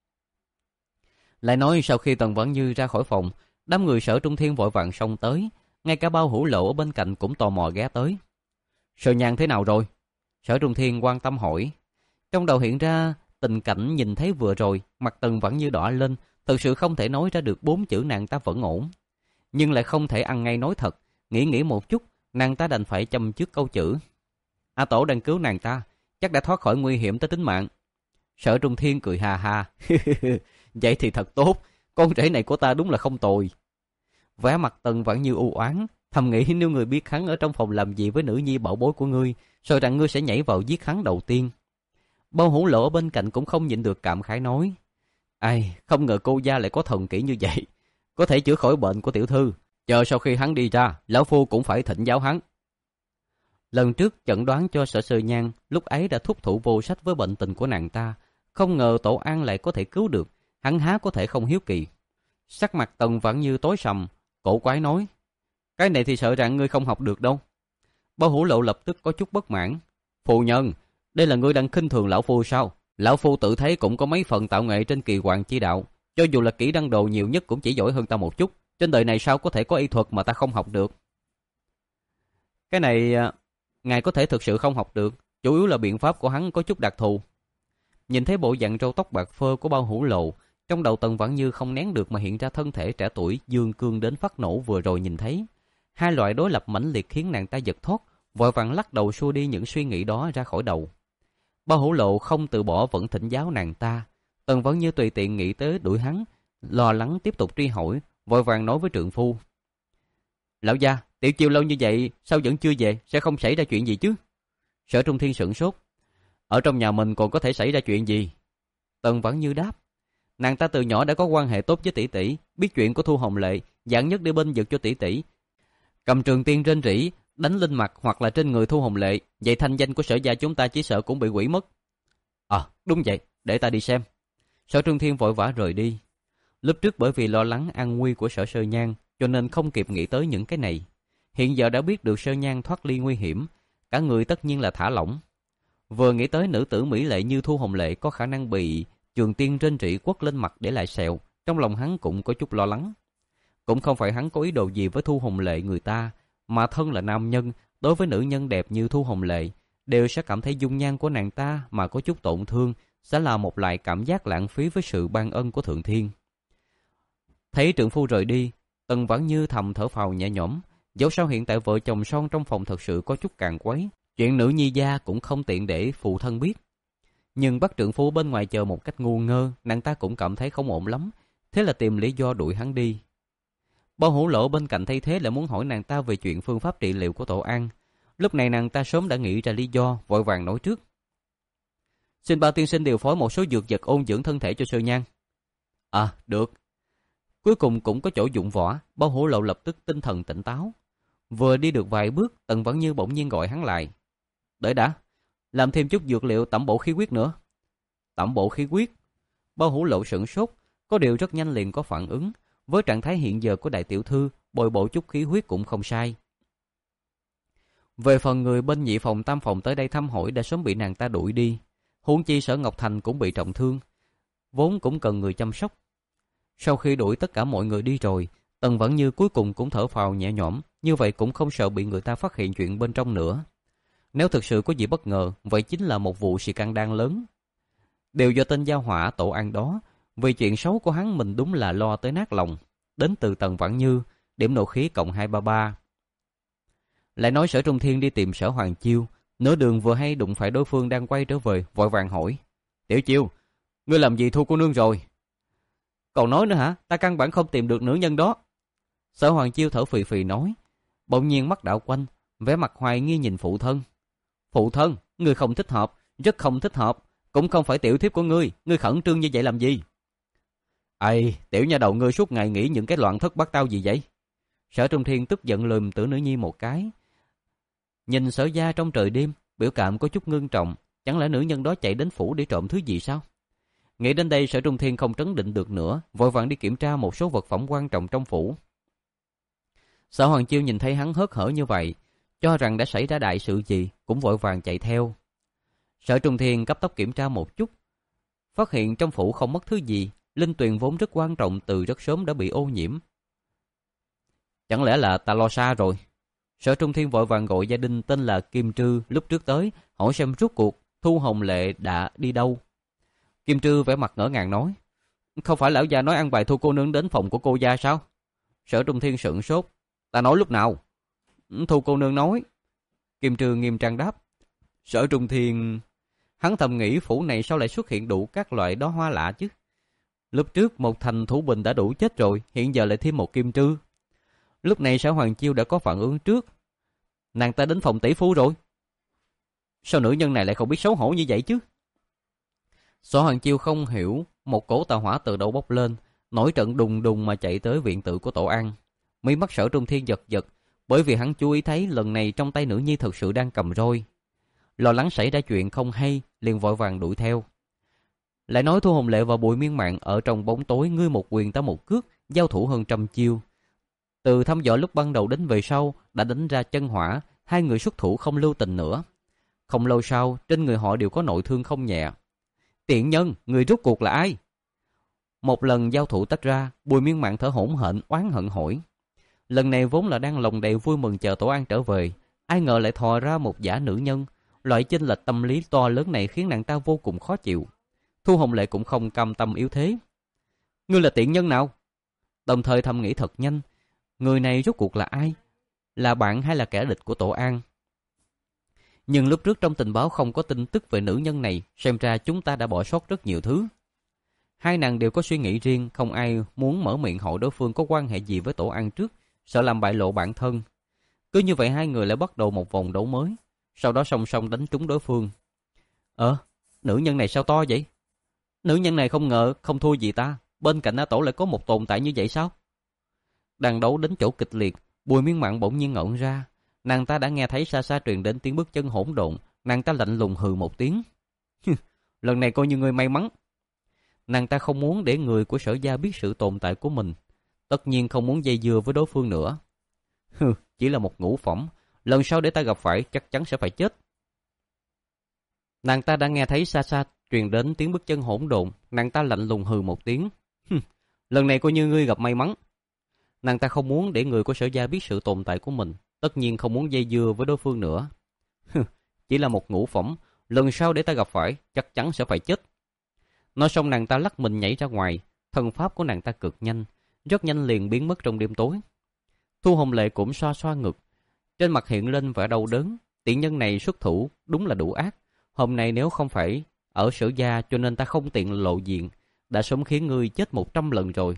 Lại nói sau khi Tần Vãn Như ra khỏi phòng, đám người Sở Trung Thiên vội vàng xông tới, ngay cả Bao Hữu Lộ ở bên cạnh cũng tò mò ghé tới. Sơ Nhan thế nào rồi? Sở Trung Thiên quan tâm hỏi. Trong đầu hiện ra tình cảnh nhìn thấy vừa rồi, mặt Tần Vãn Như đỏ lên, thực sự không thể nói ra được bốn chữ nàng ta vẫn ổn. Nhưng lại không thể ăn ngay nói thật, nghĩ nghĩ một chút, nàng ta đành phải châm trước câu chữ. A Tổ đang cứu nàng ta, chắc đã thoát khỏi nguy hiểm tới tính mạng. Sở Trung Thiên cười ha ha. Vậy thì thật tốt, con rể này của ta đúng là không tồi. Vẻ mặt Tần Vãn Như u oán, thầm nghĩ nếu người biết hắn ở trong phòng làm gì với nữ nhi bảo bối của ngươi, rồi rằng ngươi sẽ nhảy vào giết hắn đầu tiên. Bao Hữu Lộ ở bên cạnh cũng không nhịn được cảm khái nói. Ai, không ngờ cô gia lại có thần kỹ như vậy, có thể chữa khỏi bệnh của tiểu thư. Chờ sau khi hắn đi ra, lão phu cũng phải thỉnh giáo hắn. Lần trước chẩn đoán cho Sở Sơ Nhan, lúc ấy đã thúc thủ vô sách với bệnh tình của nàng ta, không ngờ Tổ An lại có thể cứu được, hắn há có thể không hiếu kỳ. Sắc mặt Tần Vãn Như tối sầm, cổ quái nói. Cái này thì sợ rằng ngươi không học được đâu. Bao Hữu Lộ lập tức có chút bất mãn. Phu nhân, đây là ngươi đang khinh thường lão phu sao? Lão phu tự thấy cũng có mấy phần tạo nghệ trên kỳ hoàng chi đạo, cho dù là kỹ năng đồ nhiều nhất cũng chỉ giỏi hơn ta một chút. Trên đời này sao có thể có y thuật mà ta không học được? Cái này ngài có thể thực sự không học được, chủ yếu là biện pháp của hắn có chút đặc thù. Nhìn thấy bộ dạng râu tóc bạc phơ của Bao Hữu Lộ, trong đầu Tần Vãn Như không nén được mà hiện ra thân thể trẻ tuổi dương cương đến phát nổ vừa rồi nhìn thấy. Hai loại đối lập mãnh liệt khiến nàng ta giật thót, vội vàng lắc đầu xua đi những suy nghĩ đó ra khỏi đầu. Bao Hữu Lộ không từ bỏ vẫn thỉnh giáo nàng ta. Tần Vãn Như tùy tiện nghĩ tới đuổi hắn, lo lắng tiếp tục truy hỏi, vội vàng nói với trượng phu. Lão gia, Tiểu Chiêu lâu như vậy sao vẫn chưa về, sẽ không xảy ra chuyện gì chứ? Sở Trung Thiên sửng sốt. Ở trong nhà mình còn có thể xảy ra chuyện gì? Tần Vãn Như đáp. Nàng ta từ nhỏ đã có quan hệ tốt với tỷ tỷ, biết chuyện của Thu Hồng Lệ, dặn nhất đi binh vực cho tỷ tỷ. Cầm trường tiên rên rỉ, đánh lên mặt hoặc là trên người Thu Hồng Lệ, vậy thanh danh của Sở gia chúng ta chỉ sợ cũng bị hủy mất. À, đúng vậy, để ta đi xem. Sở Trung Thiên vội vã rời đi. Lúc trước bởi vì lo lắng an nguy của Sở Sơ Nhan, cho nên không kịp nghĩ tới những cái này. Hiện giờ đã biết được Sơ Nhan thoát ly nguy hiểm, cả người tất nhiên là thả lỏng. Vừa nghĩ tới nữ tử mỹ lệ như Thu Hồng Lệ có khả năng bị trường tiên rên rỉ quất lên mặt để lại sẹo, trong lòng hắn cũng có chút lo lắng. Cũng không phải hắn có ý đồ gì với Thu Hồng Lệ người ta, mà thân là nam nhân, đối với nữ nhân đẹp như Thu Hồng Lệ, đều sẽ cảm thấy dung nhan của nàng ta mà có chút tổn thương, sẽ là một loại cảm giác lãng phí với sự ban ân của Thượng Thiên. Thấy trượng phu rời đi, Tần Vãn Như thầm thở phào nhẹ nhõm, dẫu sao hiện tại vợ chồng son trong phòng thật sự có chút càn quấy, chuyện nữ nhi gia cũng không tiện để phụ thân biết. Nhưng bắt trượng phu bên ngoài chờ một cách ngu ngơ, nàng ta cũng cảm thấy không ổn lắm, thế là tìm lý do đuổi hắn đi. Bao Hữu Lộ bên cạnh thay thế lại muốn hỏi nàng ta về chuyện phương pháp trị liệu của Tổ An. Lúc này nàng ta sớm đã nghĩ ra lý do, vội vàng nói trước. Xin Bao tiên sinh điều phối một số dược vật ôn dưỡng thân thể cho Sơ Nhan. À, được. Cuối cùng cũng có chỗ dụng võ, Bao Hữu Lộ lập tức tinh thần tỉnh táo. Vừa đi được vài bước, Tần Vãn Như bỗng nhiên gọi hắn lại. Đợi đã, làm thêm chút dược liệu tẩm bổ khí huyết nữa. Tẩm bổ khí huyết? Bao Hữu Lộ sửng sốt, có điều rất nhanh liền có phản ứng. Với trạng thái hiện giờ của đại tiểu thư, bồi bổ chút khí huyết cũng không sai. Về phần người bên nhị phòng tam phòng tới đây thăm hỏi đã sớm bị nàng ta đuổi đi. Huống chi Sở Ngọc Thành cũng bị trọng thương, vốn cũng cần người chăm sóc. Sau khi đuổi tất cả mọi người đi rồi, Tần Vãn Như cuối cùng cũng thở phào nhẹ nhõm, như vậy cũng không sợ bị người ta phát hiện chuyện bên trong nữa. Nếu thực sự có gì bất ngờ, vậy chính là một vụ xì căng đan lớn. Đều do tên gia hỏa Tổ An đó, vì chuyện xấu của hắn mình đúng là lo tới nát lòng. Đến từ Tần Vãn Như, điểm nộ khí cộng hai ba ba. Lại nói Sở Trung Thiên đi tìm Sở Hoàng Chiêu, nửa đường vừa hay đụng phải đối phương đang quay trở về, vội vàng hỏi. Tiểu Chiêu, ngươi làm gì thua cô nương rồi? Còn nói nữa hả, ta căn bản không tìm được nữ nhân đó. Sở Hoàng Chiêu thở phì phì nói, bỗng nhiên mắt đảo quanh, vẻ mặt hoài nghi nhìn phụ thân. Phụ thân, ngươi không thích hợp, rất không thích hợp, cũng không phải tiểu thiếp của ngươi, ngươi khẩn trương như vậy làm gì? Ây, tiểu nha đầu ngươi suốt ngày nghĩ những cái loạn thất bát tao gì vậy? Sở Trung Thiên tức giận lườm Tử Nữ Nhi một cái. Nhìn Sở Gia trong trời đêm, biểu cảm có chút ngưng trọng. Chẳng lẽ nữ nhân đó chạy đến phủ để trộm thứ gì sao? Nghĩ đến đây, Sở Trung Thiên không trấn định được nữa, vội vàng đi kiểm tra một số vật phẩm quan trọng trong phủ. Sở Hoàng Chiêu nhìn thấy hắn hớt hở như vậy, cho rằng đã xảy ra đại sự gì, cũng vội vàng chạy theo. Sở Trung Thiên cấp tốc kiểm tra một chút, phát hiện trong phủ không mất thứ gì, linh tuyền vốn rất quan trọng từ rất sớm đã bị ô nhiễm. Chẳng lẽ là ta lo xa rồi? Sở Trung Thiên vội vàng gọi gia đình tên là Kim Trư lúc trước tới, hỏi xem rốt cuộc Thu Hồng Lệ đã đi đâu. Kim Trư vẻ mặt ngỡ ngàng nói, không phải lão già nói ăn bài Thu cô nương đến phòng của cô gia sao? Sở Trung Thiên sửng sốt, ta nói lúc nào? Thu cô nương nói. Kim Trư nghiêm trang đáp. Sở Trung Thiên... Hắn thầm nghĩ phủ này sao lại xuất hiện đủ các loại đóa hoa lạ chứ? Lúc trước một thành thủ bình đã đủ chết rồi, hiện giờ lại thêm một Kim Trư. Lúc này Sở Hoàng Chiêu đã có phản ứng trước. Nàng ta đến phòng tỷ phu rồi. Sao nữ nhân này lại không biết xấu hổ như vậy chứ? Sở Hoàng Chiêu không hiểu, một cổ tà hỏa từ đâu bốc lên, nổi trận đùng đùng mà chạy tới viện tử của Tổ An. Mí mắt Sở Trung Thiên giật giật, bởi vì hắn chú ý thấy lần này trong tay nữ nhi thực sự đang cầm roi. Lo lắng xảy ra chuyện không hay, liền vội vàng đuổi theo. Lại nói Thu Hồng Lệ và Bùi Miên Mạn ở trong bóng tối ngươi một quyền ta một cước, giao thủ hơn trăm chiêu. Từ thăm dò lúc ban đầu đến về sau đã đánh ra chân hỏa, hai người xuất thủ không lưu tình nữa. Không lâu sau, trên người họ đều có nội thương không nhẹ. Tiện nhân, người rốt cuộc là ai? Một lần giao thủ tách ra, Bùi Miên Mạn thở hổn hển oán hận hỏi. Lần này vốn là đang lòng đầy vui mừng chờ Tổ An trở về, ai ngờ lại thò ra một giả nữ nhân. Loại chênh lệch tâm lý to lớn này khiến nàng ta vô cùng khó chịu. Thu Hồng Lệ cũng không cam tâm yếu thế. Ngươi là tiện nhân nào? Đồng thời thầm nghĩ thật nhanh, người này rốt cuộc là ai? Là bạn hay là kẻ địch của Tổ An? Nhưng lúc trước trong tình báo không có tin tức về nữ nhân này, xem ra chúng ta đã bỏ sót rất nhiều thứ. Hai nàng đều có suy nghĩ riêng, không ai muốn mở miệng hỏi đối phương có quan hệ gì với Tổ An trước, sợ làm bại lộ bản thân. Cứ như vậy hai người lại bắt đầu một vòng đấu mới, sau đó song song đánh trúng đối phương. Ờ, nữ nhân này sao to vậy? Nữ nhân này không ngờ không thua gì ta, bên cạnh A Tổ lại có một tồn tại như vậy sao? Đang đấu đến chỗ kịch liệt, Bùi Miên Mạn bỗng nhiên ngẩn ra, nàng ta đã nghe thấy xa xa truyền đến tiếng bước chân hỗn độn, nàng ta lạnh lùng hừ một tiếng. Lần này coi như ngươi may mắn. Nàng ta không muốn để người của Sở gia biết sự tồn tại của mình, tất nhiên không muốn dây dưa với đối phương nữa. Hừ, chỉ là một ngũ phẩm, lần sau để ta gặp phải chắc chắn sẽ phải chết. Nàng ta đã nghe thấy xa xa truyền đến tiếng bước chân hỗn độn, nàng ta lạnh lùng hừ một tiếng. Lần này coi như ngươi gặp may mắn. Nàng ta không muốn để người của Sở gia biết sự tồn tại của mình, tất nhiên không muốn dây dưa với đối phương nữa. Chỉ là một ngũ phẩm, lần sau để ta gặp phải chắc chắn sẽ phải chết. Nói xong nàng ta lắc mình nhảy ra ngoài, thần pháp của nàng ta cực nhanh, rất nhanh liền biến mất trong đêm tối. Thu Hồng Lệ cũng xoa xoa ngực, trên mặt hiện lên vẻ đau đớn. Tiện nhân này xuất thủ đúng là đủ ác. Hôm nay nếu không phải ở Sở gia cho nên ta không tiện lộ diện, đã sớm khiến ngươi chết một trăm lần rồi.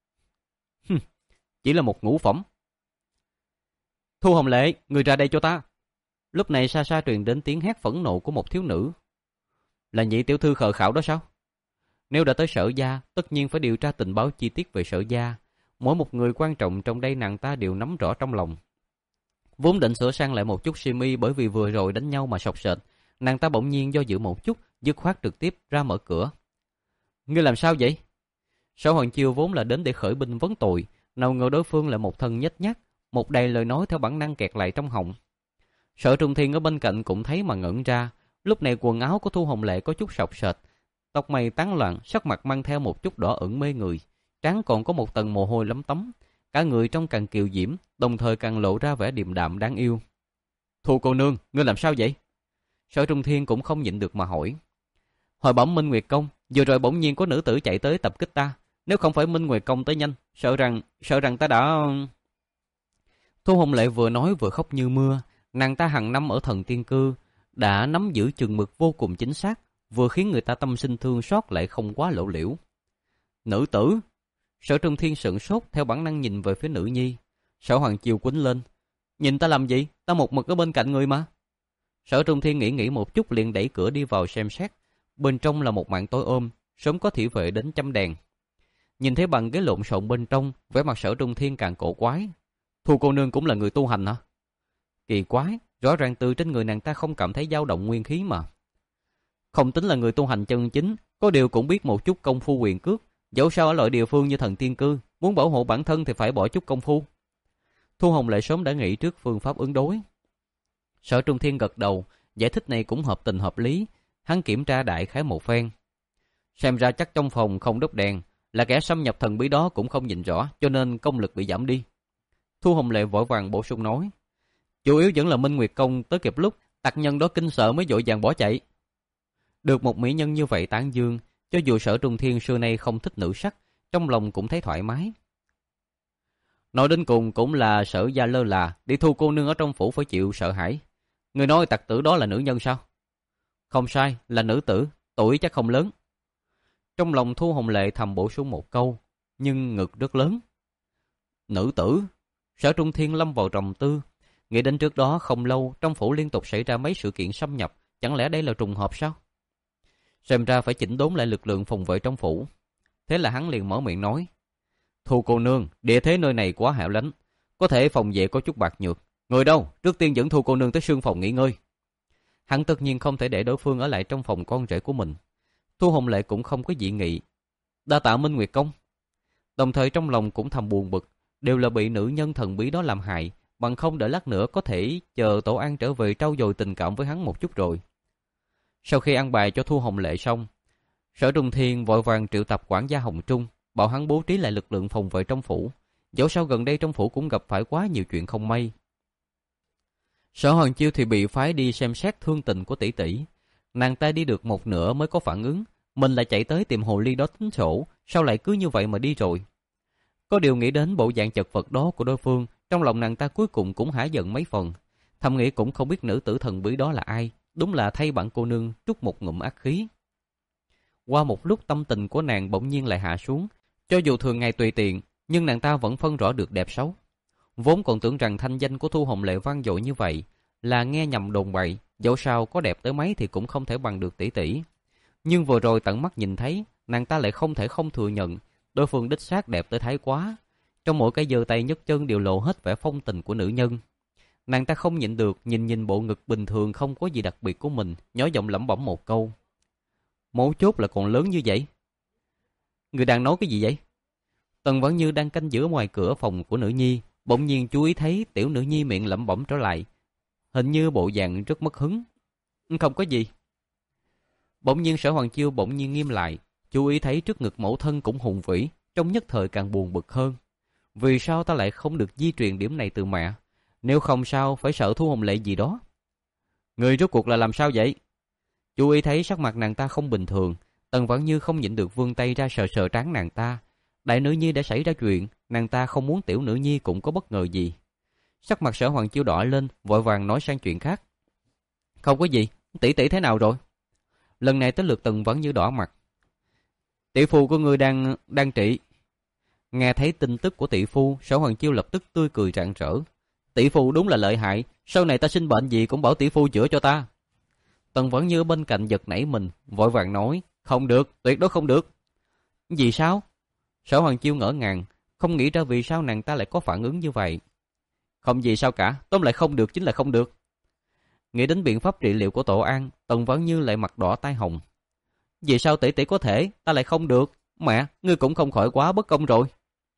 Chỉ là một ngũ phẩm. Thu Hồng Lệ, người ra đây cho ta. Lúc này xa xa truyền đến tiếng hét phẫn nộ của một thiếu nữ. Là Nhị tiểu thư khờ khảo đó sao? Nếu đã tới Sở gia, tất nhiên phải điều tra tình báo chi tiết về Sở gia. Mỗi một người quan trọng trong đây nàng ta đều nắm rõ trong lòng. Vốn định sửa sang lại một chút si mi bởi vì vừa rồi đánh nhau mà sọc sệt, nàng ta bỗng nhiên do dự một chút, dứt khoát trực tiếp ra mở cửa. Ngươi làm sao vậy? Sở Hoàng Chiêu vốn là đến để khởi binh vấn tội, nào ngờ đối phương là một thân nhếch nhác, một đầy lời nói theo bản năng kẹt lại trong họng. Sở Trung Thiên ở bên cạnh cũng thấy mà ngẩn ra, lúc này quần áo của Thu Hồng Lệ có chút sọc sệt, tóc mày tán loạn, sắc mặt mang theo một chút đỏ ửng mê người, trán còn có một tầng mồ hôi lấm tấm, cả người trông càng kiều diễm, đồng thời càng lộ ra vẻ điềm đạm đáng yêu. Thu cô nương, ngươi làm sao vậy? Sở Trung Thiên cũng không nhịn được mà hỏi. Hồi bẩm Minh Nguyệt Công, vừa rồi bỗng nhiên có nữ tử chạy tới tập kích ta, nếu không phải Minh Nguyệt Công tới nhanh, sợ rằng sợ rằng ta đã... Thu Hồng Lệ vừa nói vừa khóc như mưa, nàng ta hàng năm ở Thần Tiên Cư đã nắm giữ chừng mực vô cùng chính xác, vừa khiến người ta tâm sinh thương xót lại không quá lộ liễu. Nữ tử? Sở Trung Thiên sửng sốt theo bản năng nhìn về phía nữ nhi. Sở Hoàng Chiêu quýnh lên. Nhìn ta làm gì? Ta một mực ở bên cạnh người mà. Sở Trung Thiên nghĩ nghĩ một chút liền đẩy cửa đi vào xem xét. Bên trong là một màn tối ôm, sớm có thị vệ đến châm đèn. Nhìn thấy bằng ghế lộn xộn bên trong, vẻ mặt Sở Trung Thiên càng cổ quái. Thu cô nương cũng là người tu hành hả? Kỳ quái, Rõ ràng từ trên người nàng ta không cảm thấy dao động nguyên khí mà. Không tính là người tu hành chân chính, có điều cũng biết một chút công phu quyền cước. Dẫu sao ở loại địa phương như Thần Tiên Cư, muốn bảo hộ bản thân thì phải bỏ chút công phu. Thu Hồng Lệ sớm đã nghĩ trước phương pháp ứng đối. Sở Trung Thiên gật đầu, giải thích này cũng hợp tình hợp lý. Hắn kiểm tra đại khái một phen. Xem ra chắc trong phòng không đốt đèn, là kẻ xâm nhập thần bí đó cũng không nhìn rõ, cho nên công lực bị giảm đi. Thu Hồng Lệ vội vàng bổ sung nói, chủ yếu vẫn là Minh Nguyệt Công tới kịp lúc, tặc nhân đó kinh sợ mới vội vàng bỏ chạy. Được một mỹ nhân như vậy tán dương, cho dù Sở Trung Thiên xưa nay không thích nữ sắc, trong lòng cũng thấy thoải mái. Nói đến cùng cũng là Sở gia lơ là, đi thu cô nương ở trong phủ phải chịu sợ hãi. Người nói tặc tử đó là nữ nhân sao? Không sai, là nữ tử, tuổi chắc không lớn. Trong lòng Thu Hồng Lệ thầm bổ sung một câu, nhưng ngực rất lớn. Nữ tử? Sở Trung Thiên lâm vào trầm tư. Nghĩ đến trước đó không lâu, trong phủ liên tục xảy ra mấy sự kiện xâm nhập, chẳng lẽ đây là trùng hợp sao? Xem ra phải chỉnh đốn lại lực lượng phòng vệ trong phủ. Thế là hắn liền mở miệng nói, Thu cô nương, địa thế nơi này quá hẻo lánh, có thể phòng vệ có chút bạc nhược. Người đâu, trước tiên dẫn Thu cô nương tới sương phòng nghỉ ngơi. Hắn tất nhiên không thể để đối phương ở lại trong phòng con rể của mình. Thu Hồng Lệ cũng không có dị nghị. Đa tạ Minh Nguyệt Công. Đồng thời trong lòng cũng thầm buồn bực, đều là bị nữ nhân thần bí đó làm hại, bằng không đợi lát nữa có thể chờ Tổ An trở về trau dồi tình cảm với hắn một chút rồi. Sau khi ăn bài cho Thu Hồng Lệ xong, Sở Trung Thiên vội vàng triệu tập quản gia Hồng Trung, bảo hắn bố trí lại lực lượng phòng vệ trong phủ. Dẫu sao gần đây trong phủ cũng gặp phải quá nhiều chuyện không may. Sở Hoàng Chiêu thì bị phái đi xem xét thương tình của tỷ tỷ. Nàng ta đi được một nửa mới có phản ứng, mình lại chạy tới tìm hồ ly đó tính sổ, sao lại cứ như vậy mà đi rồi. Có điều nghĩ đến bộ dạng chật vật đó của đối phương, trong lòng nàng ta cuối cùng cũng hả giận mấy phần. Thầm nghĩ cũng không biết nữ tử thần bí đó là ai, đúng là thay bạn cô nương trút một ngụm ác khí. Qua một lúc tâm tình của nàng bỗng nhiên lại hạ xuống, cho dù thường ngày tùy tiện, nhưng nàng ta vẫn phân rõ được đẹp xấu. Vốn còn tưởng rằng thanh danh của Thu Hồng Lệ vang dội như vậy là nghe nhầm đồn bậy, dẫu sao có đẹp tới mấy thì cũng không thể bằng được tỷ tỷ. Nhưng vừa rồi tận mắt nhìn thấy, nàng ta lại không thể không thừa nhận, đối phương đích xác đẹp tới thái quá. Trong mỗi cái giơ tay nhấc chân đều lộ hết vẻ phong tình của nữ nhân. Nàng ta không nhịn được, nhìn nhìn bộ ngực bình thường không có gì đặc biệt của mình, nhỏ giọng lẩm bẩm một câu. Mấu chốt là còn lớn như vậy. Người đang nói cái gì vậy? Tần Vãn Như đang canh giữa ngoài cửa phòng của nữ nhi, bỗng nhiên chú ý thấy tiểu nữ nhi miệng lẩm bẩm trở lại. Hình như bộ dạng rất mất hứng. Không có gì. Bỗng nhiên Sở Hoàng Chiêu bỗng nhiên nghiêm lại, chú ý thấy trước ngực mẫu thân cũng hùng vĩ, trong nhất thời càng buồn bực hơn. Vì sao ta lại không được di truyền điểm này từ mẹ? Nếu không sao phải sợ Thu Hồng Lệ gì đó. Người rốt cuộc là làm sao vậy? Chú ý thấy sắc mặt nàng ta không bình thường, Tần Vãn Như không nhịn được vươn tay ra sờ sờ trán nàng ta. Đại nữ nhi đã xảy ra chuyện, nàng ta không muốn tiểu nữ nhi cũng có bất ngờ gì. Sắc mặt Sở Hoàng Chiêu đỏ lên, vội vàng nói sang chuyện khác. Không có gì, tỷ tỷ thế nào rồi? Lần này tới lượt Tần Vãn Như đỏ mặt. Tỷ phu của ngươi đang đang trị. Nghe thấy tin tức của tỷ phu, Sở Hoàng Chiêu lập tức tươi cười rạng rỡ. Tỷ phu đúng là lợi hại, sau này ta sinh bệnh gì cũng bảo tỷ phu chữa cho ta. Tần Vãn Như bên cạnh giật nảy mình, vội vàng nói, không được, tuyệt đối không được. Vì sao? Sở Hoàng Chiêu ngỡ ngàng, không nghĩ ra vì sao nàng ta lại có phản ứng như vậy. Không gì sao cả, tóm lại không được chính là không được. Nghĩ đến biện pháp trị liệu của Tổ An, Tần Vãn Như lại mặt đỏ tai hồng. Vì sao tỷ tỷ có thể, ta lại không được? Mẹ, ngươi cũng không khỏi quá bất công rồi.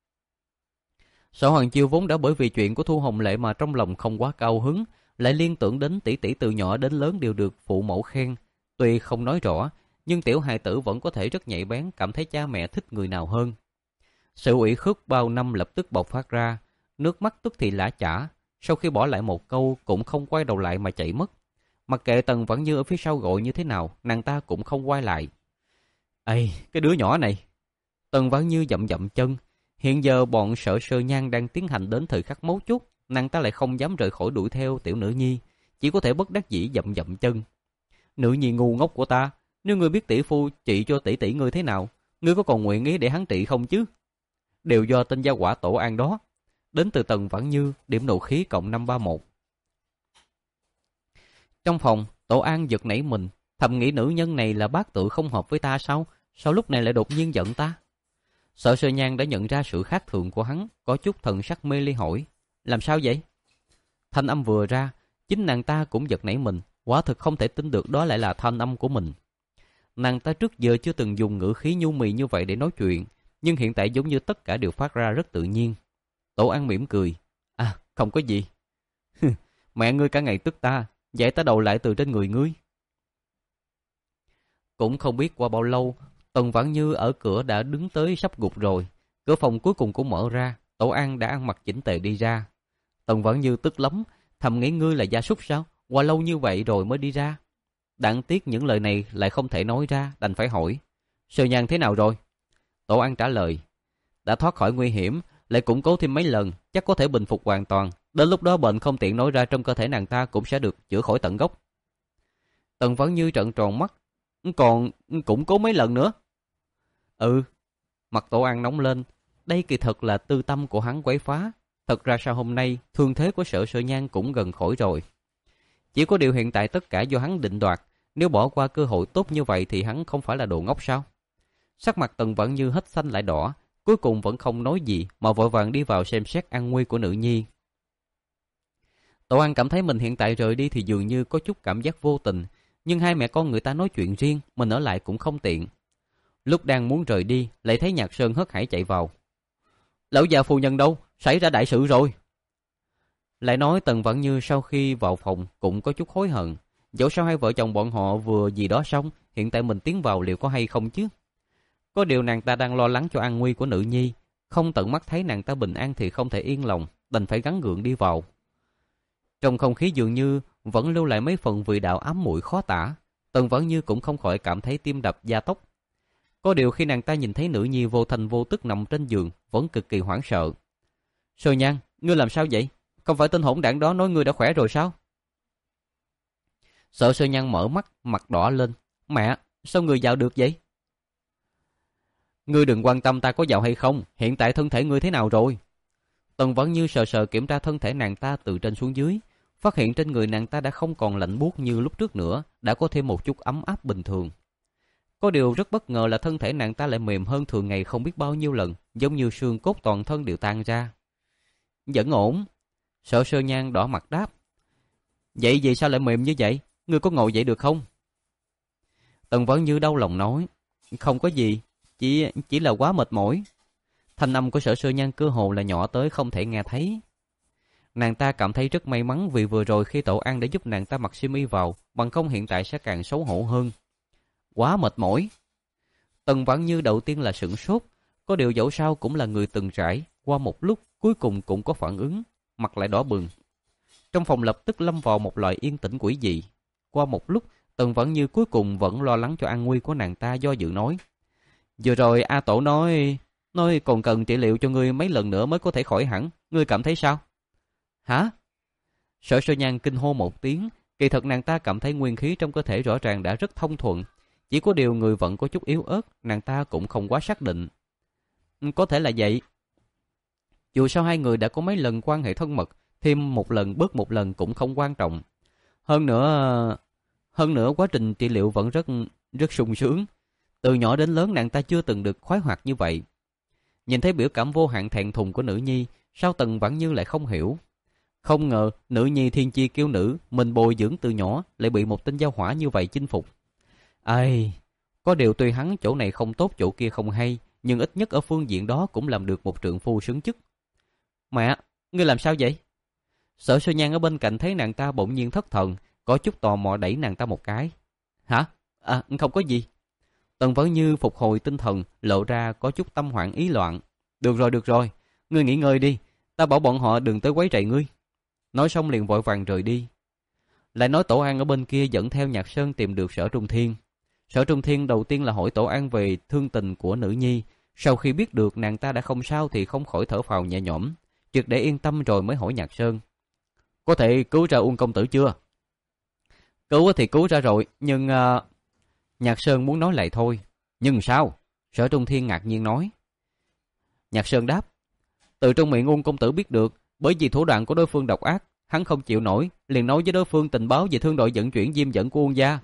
Sở Hoàng Chiêu vốn đã bởi vì chuyện của Thu Hồng Lệ mà trong lòng không quá cao hứng, lại liên tưởng đến tỷ tỷ từ nhỏ đến lớn đều được phụ mẫu khen. Tuy không nói rõ, nhưng tiểu hài tử vẫn có thể rất nhạy bén cảm thấy cha mẹ thích người nào hơn. Sự ủy khuất bao năm lập tức bộc phát ra, nước mắt tức thì lã chả, sau khi bỏ lại một câu cũng không quay đầu lại mà chạy mất. Mặc kệ Tần Vãn Như ở phía sau gọi như thế nào, nàng ta cũng không quay lại. Ây, cái đứa nhỏ này. Tần Vãn Như dậm dậm chân. Hiện giờ bọn Sở Sơ Nhan đang tiến hành đến thời khắc mấu chốt, nàng ta lại không dám rời khỏi đuổi theo tiểu nữ nhi, chỉ có thể bất đắc dĩ dậm dậm chân. Nữ nhi ngu ngốc của ta, nếu ngươi biết tỷ phu trị cho tỷ tỷ ngươi thế nào, ngươi có còn nguyện ý để hắn trị không chứ? Đều do tên gia quả Tổ An đó. Đến từ Tần Vãn Như, điểm nộ khí cộng năm ba một. Trong phòng, Tổ An giật nảy mình, thầm nghĩ nữ nhân này là bát tự không hợp với ta sao? Sao lúc này lại đột nhiên giận ta? Sở Sơ Nhan đã nhận ra sự khác thường của hắn, có chút thần sắc mê ly hỏi. Làm sao vậy? Thanh âm vừa ra, Chính nàng ta cũng giật nảy mình, quả thực không thể tin được đó lại là thanh âm của mình. Nàng ta trước giờ chưa từng dùng ngữ khí nhu mì như vậy để nói chuyện, nhưng hiện tại giống như tất cả đều phát ra rất tự nhiên. Tổ An mỉm cười. À, không có gì. Mẹ ngươi cả ngày tức ta, vậy ta đầu lại từ trên người ngươi. Cũng không biết qua bao lâu, Tần Vãn Như ở cửa đã đứng tới sắp gục rồi. Cửa phòng cuối cùng cũng mở ra, Tổ An đã ăn mặc chỉnh tề đi ra. Tần Vãn Như tức lắm, thầm nghĩ ngươi là gia súc sao? Qua lâu như vậy rồi mới đi ra. Đáng tiếc những lời này lại không thể nói ra, đành phải hỏi. Sơ Nhan thế nào rồi? Tổ An trả lời. Đã thoát khỏi nguy hiểm, lại củng cố thêm mấy lần, chắc có thể bình phục hoàn toàn. Đến lúc đó bệnh không tiện nói ra trong cơ thể nàng ta cũng sẽ được chữa khỏi tận gốc. Tần Vãn Như trợn tròn mắt. Còn củng cố mấy lần nữa? Ừ. Mặt Tổ An nóng lên. Đây kỳ thật là tư tâm của hắn quấy phá. Thật ra sau hôm nay, thương thế của Sở Sơ Nhan cũng gần khỏi rồi. Chỉ có điều hiện tại tất cả do hắn định đoạt. Nếu bỏ qua cơ hội tốt như vậy thì hắn không phải là đồ ngốc sao? Sắc mặt Tần Vãn Như hết xanh lại đỏ, cuối cùng vẫn không nói gì mà vội vàng đi vào xem xét an nguy của nữ nhi. Tổ An cảm thấy mình hiện tại rời đi thì dường như có chút cảm giác vô tình, nhưng hai mẹ con người ta nói chuyện riêng, mình ở lại cũng không tiện. Lúc đang muốn rời đi, lại thấy Nhạc Sơn hớt hải chạy vào. Lão già phu nhân đâu? Xảy ra đại sự rồi. Lại nói Tần Vãn Như sau khi vào phòng cũng có chút hối hận. Dẫu sao hai vợ chồng bọn họ vừa gì đó xong, hiện tại mình tiến vào liệu có hay không chứ? Có điều nàng ta đang lo lắng cho an nguy của nữ nhi, không tận mắt thấy nàng ta bình an thì không thể yên lòng, đành phải gắng gượng đi vào. Trong không khí dường như vẫn lưu lại mấy phần vị đạo ám muội khó tả, Tần Vãn Như cũng không khỏi cảm thấy tim đập gia tốc. Có điều khi nàng ta nhìn thấy nữ nhi vô thành vô tức nằm trên giường, vẫn cực kỳ hoảng sợ. Sơ Nhan, ngươi làm sao vậy? Không phải tên hỗn đản đó nói ngươi đã khỏe rồi sao? Sở Sơ Nhan mở mắt, mặt đỏ lên. Mẹ, sao ngươi dạo được vậy? Ngươi đừng quan tâm ta có giàu hay không, hiện tại thân thể ngươi thế nào rồi? Tần Vãn Như sờ sờ kiểm tra thân thể nàng ta từ trên xuống dưới, phát hiện trên người nàng ta đã không còn lạnh buốt như lúc trước nữa, đã có thêm một chút ấm áp bình thường. Có điều rất bất ngờ là thân thể nàng ta lại mềm hơn thường ngày không biết bao nhiêu lần, giống như xương cốt toàn thân đều tan ra. Vẫn ổn. Sở Sơ Nhan đỏ mặt đáp. Vậy vì sao lại mềm như vậy? Ngươi có ngồi dậy được không? Tần Vãn Như đau lòng nói. Không có gì, chỉ chỉ là quá mệt mỏi. Thanh âm của Sở Sơ Nhan cơ hồ là nhỏ tới không thể nghe thấy. Nàng ta cảm thấy rất may mắn vì vừa rồi khi Tổ An đã giúp nàng ta mặc xiêm y vào, bằng không hiện tại sẽ càng xấu hổ hơn. Quá mệt mỏi. Tần Vãn Như đầu tiên là sửng sốt, có điều dẫu sao cũng là người từng trải, qua một lúc cuối cùng cũng có phản ứng, mặt lại đỏ bừng. Trong phòng lập tức lâm vào một loại yên tĩnh quỷ dị. Qua một lúc, Tần Vãn Như cuối cùng vẫn lo lắng cho an nguy của nàng ta, do dự nói. Vừa rồi A Tổ nói, nói còn cần trị liệu cho ngươi mấy lần nữa mới có thể khỏi hẳn, ngươi cảm thấy sao? Hả? Sở Sơ Nhan kinh hô một tiếng, kỳ thật nàng ta cảm thấy nguyên khí trong cơ thể rõ ràng đã rất thông thuận, chỉ có điều người vẫn có chút yếu ớt, nàng ta cũng không quá xác định. Có thể là vậy. Dù sao hai người đã có mấy lần quan hệ thân mật, thêm một lần bớt một lần cũng không quan trọng. Hơn nữa, hơn nữa quá trình trị liệu vẫn rất rất sung sướng. Từ nhỏ đến lớn nàng ta chưa từng được khoái hoạt như vậy. Nhìn thấy biểu cảm vô hạn thẹn thùng của nữ nhi, sao Tần Vãn Như lại không hiểu. Không ngờ nữ nhi thiên chi kiêu nữ, mình bồi dưỡng từ nhỏ lại bị một tên giao hỏa như vậy chinh phục. Ai, có điều tuy hắn chỗ này không tốt chỗ kia không hay, nhưng ít nhất ở phương diện đó cũng làm được một trượng phu xứng chức. Mẹ, ngươi làm sao vậy? Sở Sơ Nhan ở bên cạnh thấy nàng ta bỗng nhiên thất thần, có chút tò mò đẩy nàng ta một cái. Hả? À, không có gì. Tần Vãn Như phục hồi tinh thần, lộ ra có chút tâm hoảng ý loạn. Được rồi, được rồi, ngươi nghỉ ngơi đi, ta bảo bọn họ đừng tới quấy rầy ngươi. Nói xong liền vội vàng rời đi. Lại nói Tổ An ở bên kia dẫn theo Nhạc Sơn tìm được Sở Trung Thiên. Sở Trung Thiên đầu tiên là hỏi Tổ An về thương tình của nữ nhi, sau khi biết được nàng ta đã không sao thì không khỏi thở phào nhẹ nhõm, triệt để yên tâm rồi mới hỏi Nhạc Sơn. Có thể cứu ra Uông công tử chưa? Cứu thì cứu ra rồi, nhưng... Uh... Nhạc Sơn muốn nói lại thôi. Nhưng sao? Sở Trung Thiên ngạc nhiên nói. Nhạc Sơn đáp. Từ trong miệng Uông công tử biết được, bởi vì thủ đoạn của đối phương độc ác, hắn không chịu nổi, liền nói với đối phương tình báo về thương đội vận chuyển diêm dẫn của Uông gia.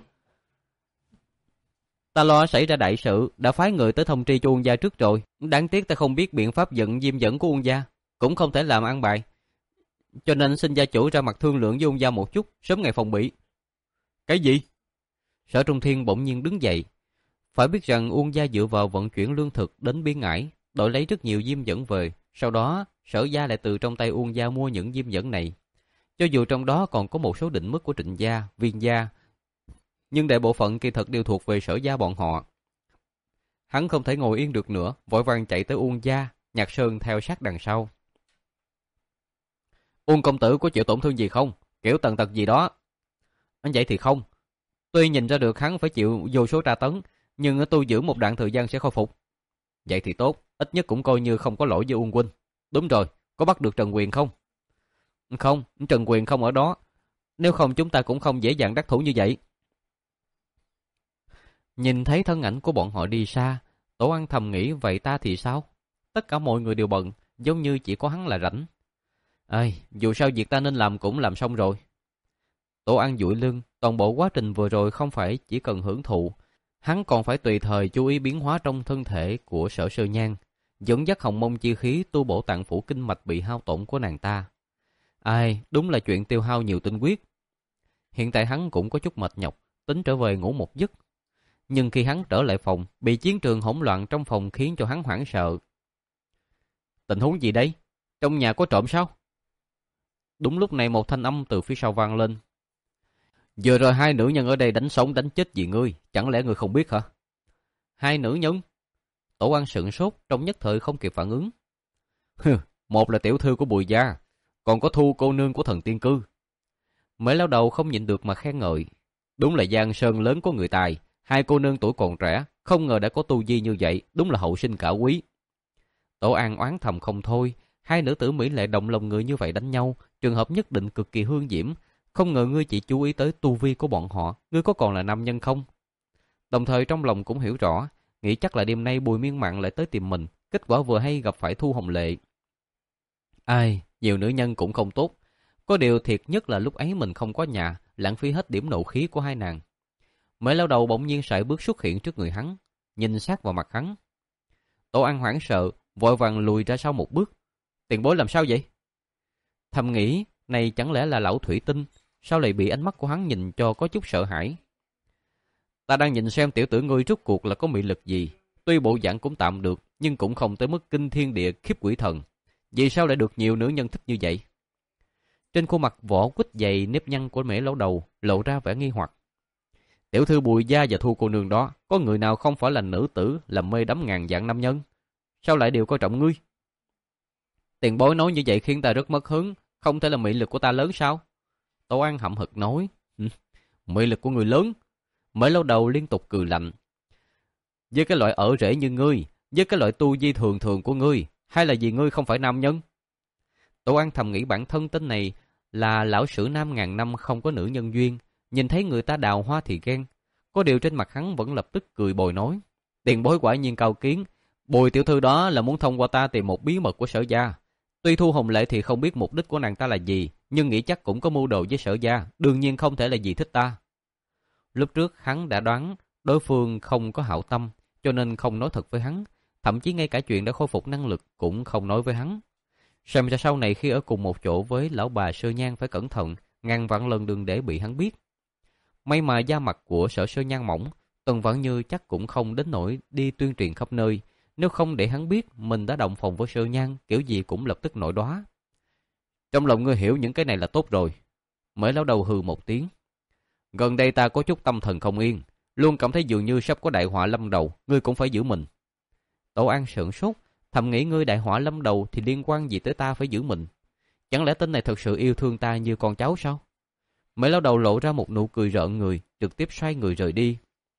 Ta lo xảy ra đại sự, đã phái người tới thông tri cho Uông gia trước rồi. Đáng tiếc ta không biết biện pháp dẫn diêm dẫn của Uông gia, cũng không thể làm ăn bài. Cho nên xin gia chủ ra mặt thương lượng với Uông gia một chút, sớm ngày phòng bị. Cái gì? Sở Trung Thiên bỗng nhiên đứng dậy. Phải biết rằng Uông gia dựa vào vận chuyển lương thực đến Biên Ngãi, đổi lấy rất nhiều diêm dẫn về. Sau đó, Sở gia lại từ trong tay Uông gia mua những diêm dẫn này. Cho dù trong đó còn có một số định mức của Trịnh gia, Viên gia, nhưng đại bộ phận kỳ thật đều thuộc về Sở gia bọn họ. Hắn không thể ngồi yên được nữa, vội vàng chạy tới Uông gia, Nhạc Sơn theo sát đằng sau. Uông công tử có chịu tổn thương gì không? Kiểu tần tật gì đó? Anh vậy thì không. Tuy nhìn ra được hắn phải chịu vô số tra tấn, nhưng tôi giữ một đoạn thời gian sẽ khôi phục. Vậy thì tốt, ít nhất cũng coi như không có lỗi với Uông huynh. Đúng rồi, có bắt được Trần Quyền không? Không, Trần Quyền không ở đó. Nếu không chúng ta cũng không dễ dàng đắc thủ như vậy. Nhìn thấy thân ảnh của bọn họ đi xa, Tổ An thầm nghĩ vậy ta thì sao? Tất cả mọi người đều bận, giống như chỉ có hắn là rảnh. Ây, dù sao việc ta nên làm cũng làm xong rồi. Tổ An duỗi lưng, toàn bộ quá trình vừa rồi không phải chỉ cần hưởng thụ, hắn còn phải tùy thời chú ý biến hóa trong thân thể của Sở Sơ Nhan, dẫn dắt hồng mông chi khí tu bổ tạng phủ kinh mạch bị hao tổn của nàng ta. Ai, đúng là chuyện tiêu hao nhiều tinh huyết. Hiện tại hắn cũng có chút mệt nhọc, tính trở về ngủ một giấc. Nhưng khi hắn trở lại phòng, bị chiến trường hỗn loạn trong phòng khiến cho hắn hoảng sợ. Tình huống gì đấy? Trong nhà có trộm sao? Đúng lúc này một thanh âm từ phía sau vang lên. Vừa rồi hai nữ nhân ở đây đánh sống đánh chết gì ngươi, chẳng lẽ ngươi không biết hả? Hai nữ nhân? Tổ An sửng sốt, trong nhất thời không kịp phản ứng. Hừ, một là tiểu thư của Bùi gia, còn có Thu cô nương của Thần Tiên Cư. Mấy lão đầu không nhịn được mà khen ngợi. Đúng là Giang Sơn lớn có người tài, hai cô nương tuổi còn trẻ, không ngờ đã có tu vi như vậy, đúng là hậu sinh cả quý. Tổ An oán thầm không thôi, hai nữ tử mỹ lệ động lòng người như vậy đánh nhau, trường hợp nhất định cực kỳ hương diễm. Không ngờ ngươi chỉ chú ý tới tu vi của bọn họ, ngươi có còn là nam nhân không? Đồng thời trong lòng cũng hiểu rõ, nghĩ chắc là đêm nay Bùi Miên Mạn lại tới tìm mình, kết quả vừa hay gặp phải Thu Hồng Lệ. Ai, nhiều nữ nhân cũng không tốt. Có điều thiệt nhất là lúc ấy mình không có nhà, lãng phí hết điểm nộ khí của hai nàng. Mấy lão đầu bỗng nhiên sải bước xuất hiện trước người hắn, nhìn sát vào mặt hắn. Tổ An hoảng sợ, vội vàng lùi ra sau một bước. Tiền bối làm sao vậy? Thầm nghĩ, này chẳng lẽ là lão thủy tinh, sao lại bị ánh mắt của hắn nhìn cho có chút sợ hãi. Ta đang nhìn xem tiểu tử ngươi rốt cuộc là có mị lực gì. Tuy bộ dạng cũng tạm được, nhưng cũng không tới mức kinh thiên địa khiếp quỷ thần. Vì sao lại được nhiều nữ nhân thích như vậy? Trên khuôn mặt vỏ quýt dày nếp nhăn của mễ lão đầu lộ ra vẻ nghi hoặc. Tiểu thư Bùi gia và Thu cô nương đó, có người nào không phải là nữ tử làm mê đắm ngàn vạn nam nhân? Sao lại đều coi trọng ngươi? Tiền bối nói như vậy khiến ta rất mất hứng, không thể là mị lực của ta lớn sao? Tổ An hậm hực nói. Mị lực của người lớn? Mễ lão đầu liên tục cười lạnh. Với cái loại ở rễ như ngươi, với cái loại tu vi thường thường của ngươi, hay là vì ngươi không phải nam nhân? Tổ An thầm nghĩ bản thân tên này là lão sử nam ngàn năm không có nữ nhân duyên, nhìn thấy người ta đào hoa thì ghen. Có điều trên mặt hắn vẫn lập tức cười bồi nói. Tiền bối quả nhiên cao kiến, Bùi tiểu thư đó là muốn thông qua ta tìm một bí mật của Sở gia. Tuy Thu Hồng Lệ thì không biết mục đích của nàng ta là gì, nhưng nghĩ chắc cũng có mưu đồ với Sở gia, đương nhiên không thể là gì thích ta. Lúc trước hắn đã đoán đối phương không có hảo tâm, cho nên không nói thật với hắn, thậm chí ngay cả chuyện đã khôi phục năng lực cũng không nói với hắn. Xem ra sau này khi ở cùng một chỗ với lão bà Sơ Nhan phải cẩn thận, ngàn vạn lần đừng để bị hắn biết. May mà da mặt của Sở Sơ Nhan mỏng, Tần Vãn Như chắc cũng không đến nỗi đi tuyên truyền khắp nơi, nếu không để hắn biết mình đã động phòng với Sơ Nhan, kiểu gì cũng lập tức nổi đoá. Trong lòng ngươi hiểu những cái này là tốt rồi. Mới lão đầu hừ một tiếng. Gần đây ta có chút tâm thần không yên, luôn cảm thấy dường như sắp có đại họa lâm đầu, ngươi cũng phải giữ mình. Tổ An sửng sốt, thầm nghĩ ngươi đại họa lâm đầu thì liên quan gì tới ta phải giữ mình? Chẳng lẽ tên này thật sự yêu thương ta như con cháu sao? Mấy lão đầu lộ ra một nụ cười rợn người, trực tiếp xoay người rời đi.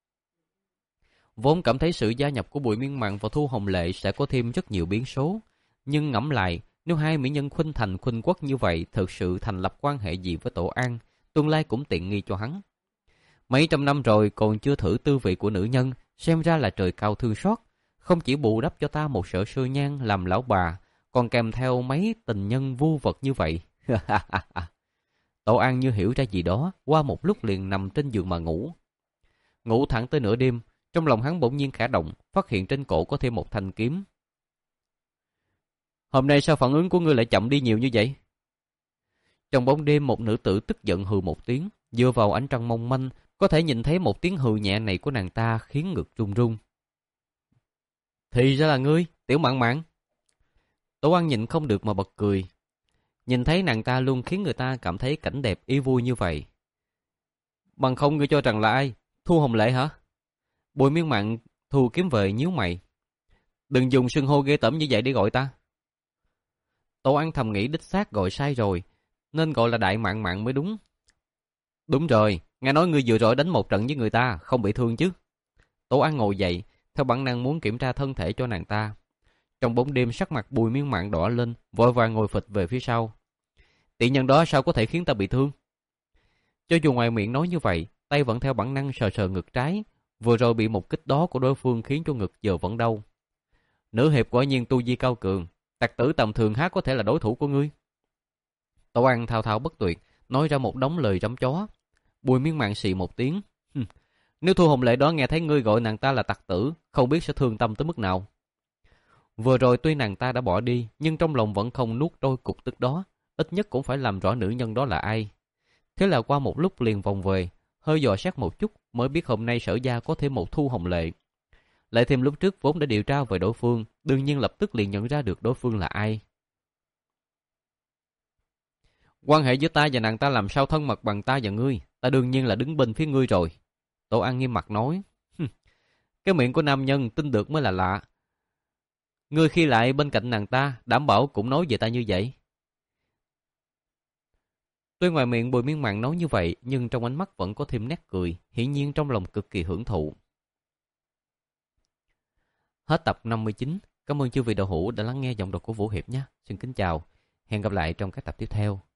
Vốn cảm thấy sự gia nhập của Bùi Miên Mạn và Thu Hồng Lệ sẽ có thêm rất nhiều biến số, nhưng ngẫm lại, nếu hai mỹ nhân khuynh thành khuynh quốc như vậy thực sự thành lập quan hệ gì với Tổ An, tương lai cũng tiện nghi cho hắn. Mấy trăm năm rồi còn chưa thử tư vị của nữ nhân, xem ra là trời cao thương xót, không chỉ bù đắp cho ta một Sở Sơ Nhan làm lão bà, còn kèm theo mấy tình nhân vu vật như vậy. Tổ An như hiểu ra gì đó, qua một lúc liền nằm trên giường mà ngủ. Ngủ thẳng tới nửa đêm, trong lòng hắn bỗng nhiên khẽ động, phát hiện trên cổ có thêm một thanh kiếm. Hôm nay sao phản ứng của ngươi lại chậm đi nhiều như vậy? Trong bóng đêm, một nữ tử tức giận hừ một tiếng, dựa vào ánh trăng mong manh, có thể nhìn thấy một tiếng hừ nhẹ này của nàng ta khiến ngực run run. Thì ra là ngươi, Tiểu Mạn Mạn. Tổ Ăn nhịn không được mà bật cười. Nhìn thấy nàng ta luôn khiến người ta cảm thấy cảnh đẹp ý vui như vậy. Bằng không ngươi cho rằng là ai? Thu Hồng Lệ hả? Bùi Miên Mạn thu kiếm về nhíu mày. Đừng dùng xưng hô ghê tởm như vậy để gọi ta. Tổ Ăn thầm nghĩ đích xác gọi sai rồi, nên gọi là Đại Mạn Mạn mới đúng. Đúng rồi, nghe nói ngươi vừa rồi đánh một trận với người ta, không bị thương chứ? Tổ Ăn ngồi dậy, theo bản năng muốn kiểm tra thân thể cho nàng ta. Trong bóng đêm, sắc mặt Bùi Miên Mạn đỏ lên, vội vàng ngồi phịch về phía sau. Tỷ nhân đó sao có thể khiến ta bị thương? Cho dù ngoài miệng nói như vậy, tay vẫn theo bản năng sờ sờ ngực trái. Vừa rồi bị một kích đó của đối phương khiến cho ngực giờ vẫn đau. Nữ hiệp quả nhiên tu vi cao cường, tặc tử tầm thường há có thể là đối thủ của ngươi? Tổ Ăn thao thao bất tuyệt, nói ra một đống lời rắm chó. Bùi Miên Mạn xì một tiếng. Nếu Thu Hồng Lệ đó nghe thấy ngươi gọi nàng ta là tặc tử, không biết sẽ thương tâm tới mức nào. Vừa rồi tuy nàng ta đã bỏ đi, nhưng trong lòng vẫn không nuốt trôi cục tức đó. Ít nhất cũng phải làm rõ nữ nhân đó là ai. Thế là qua một lúc liền vòng về, hơi dò xét một chút mới biết hôm nay Sở gia có thêm một Thu Hồng Lệ. Lại thêm lúc trước vốn đã điều tra về đối phương, đương nhiên lập tức liền nhận ra được đối phương là ai. Quan hệ giữa ta và nàng ta làm sao thân mật bằng ta và ngươi, ta đương nhiên là đứng bên phía ngươi rồi. Tổ Ăn nghiêm mặt nói. Cái miệng của nam nhân tin được mới là lạ. Ngươi khi lại bên cạnh nàng ta, đảm bảo cũng nói về ta như vậy. Tuy ngoài miệng Bùi Miên Mạn nói như vậy, nhưng trong ánh mắt vẫn có thêm nét cười, hiển nhiên trong lòng cực kỳ hưởng thụ. Hết tập năm mươi chín. Cảm ơn chư vị đạo hữu đã lắng nghe giọng đọc của Vũ Hiệp nhé. Xin kính chào. Hẹn gặp lại trong các tập tiếp theo.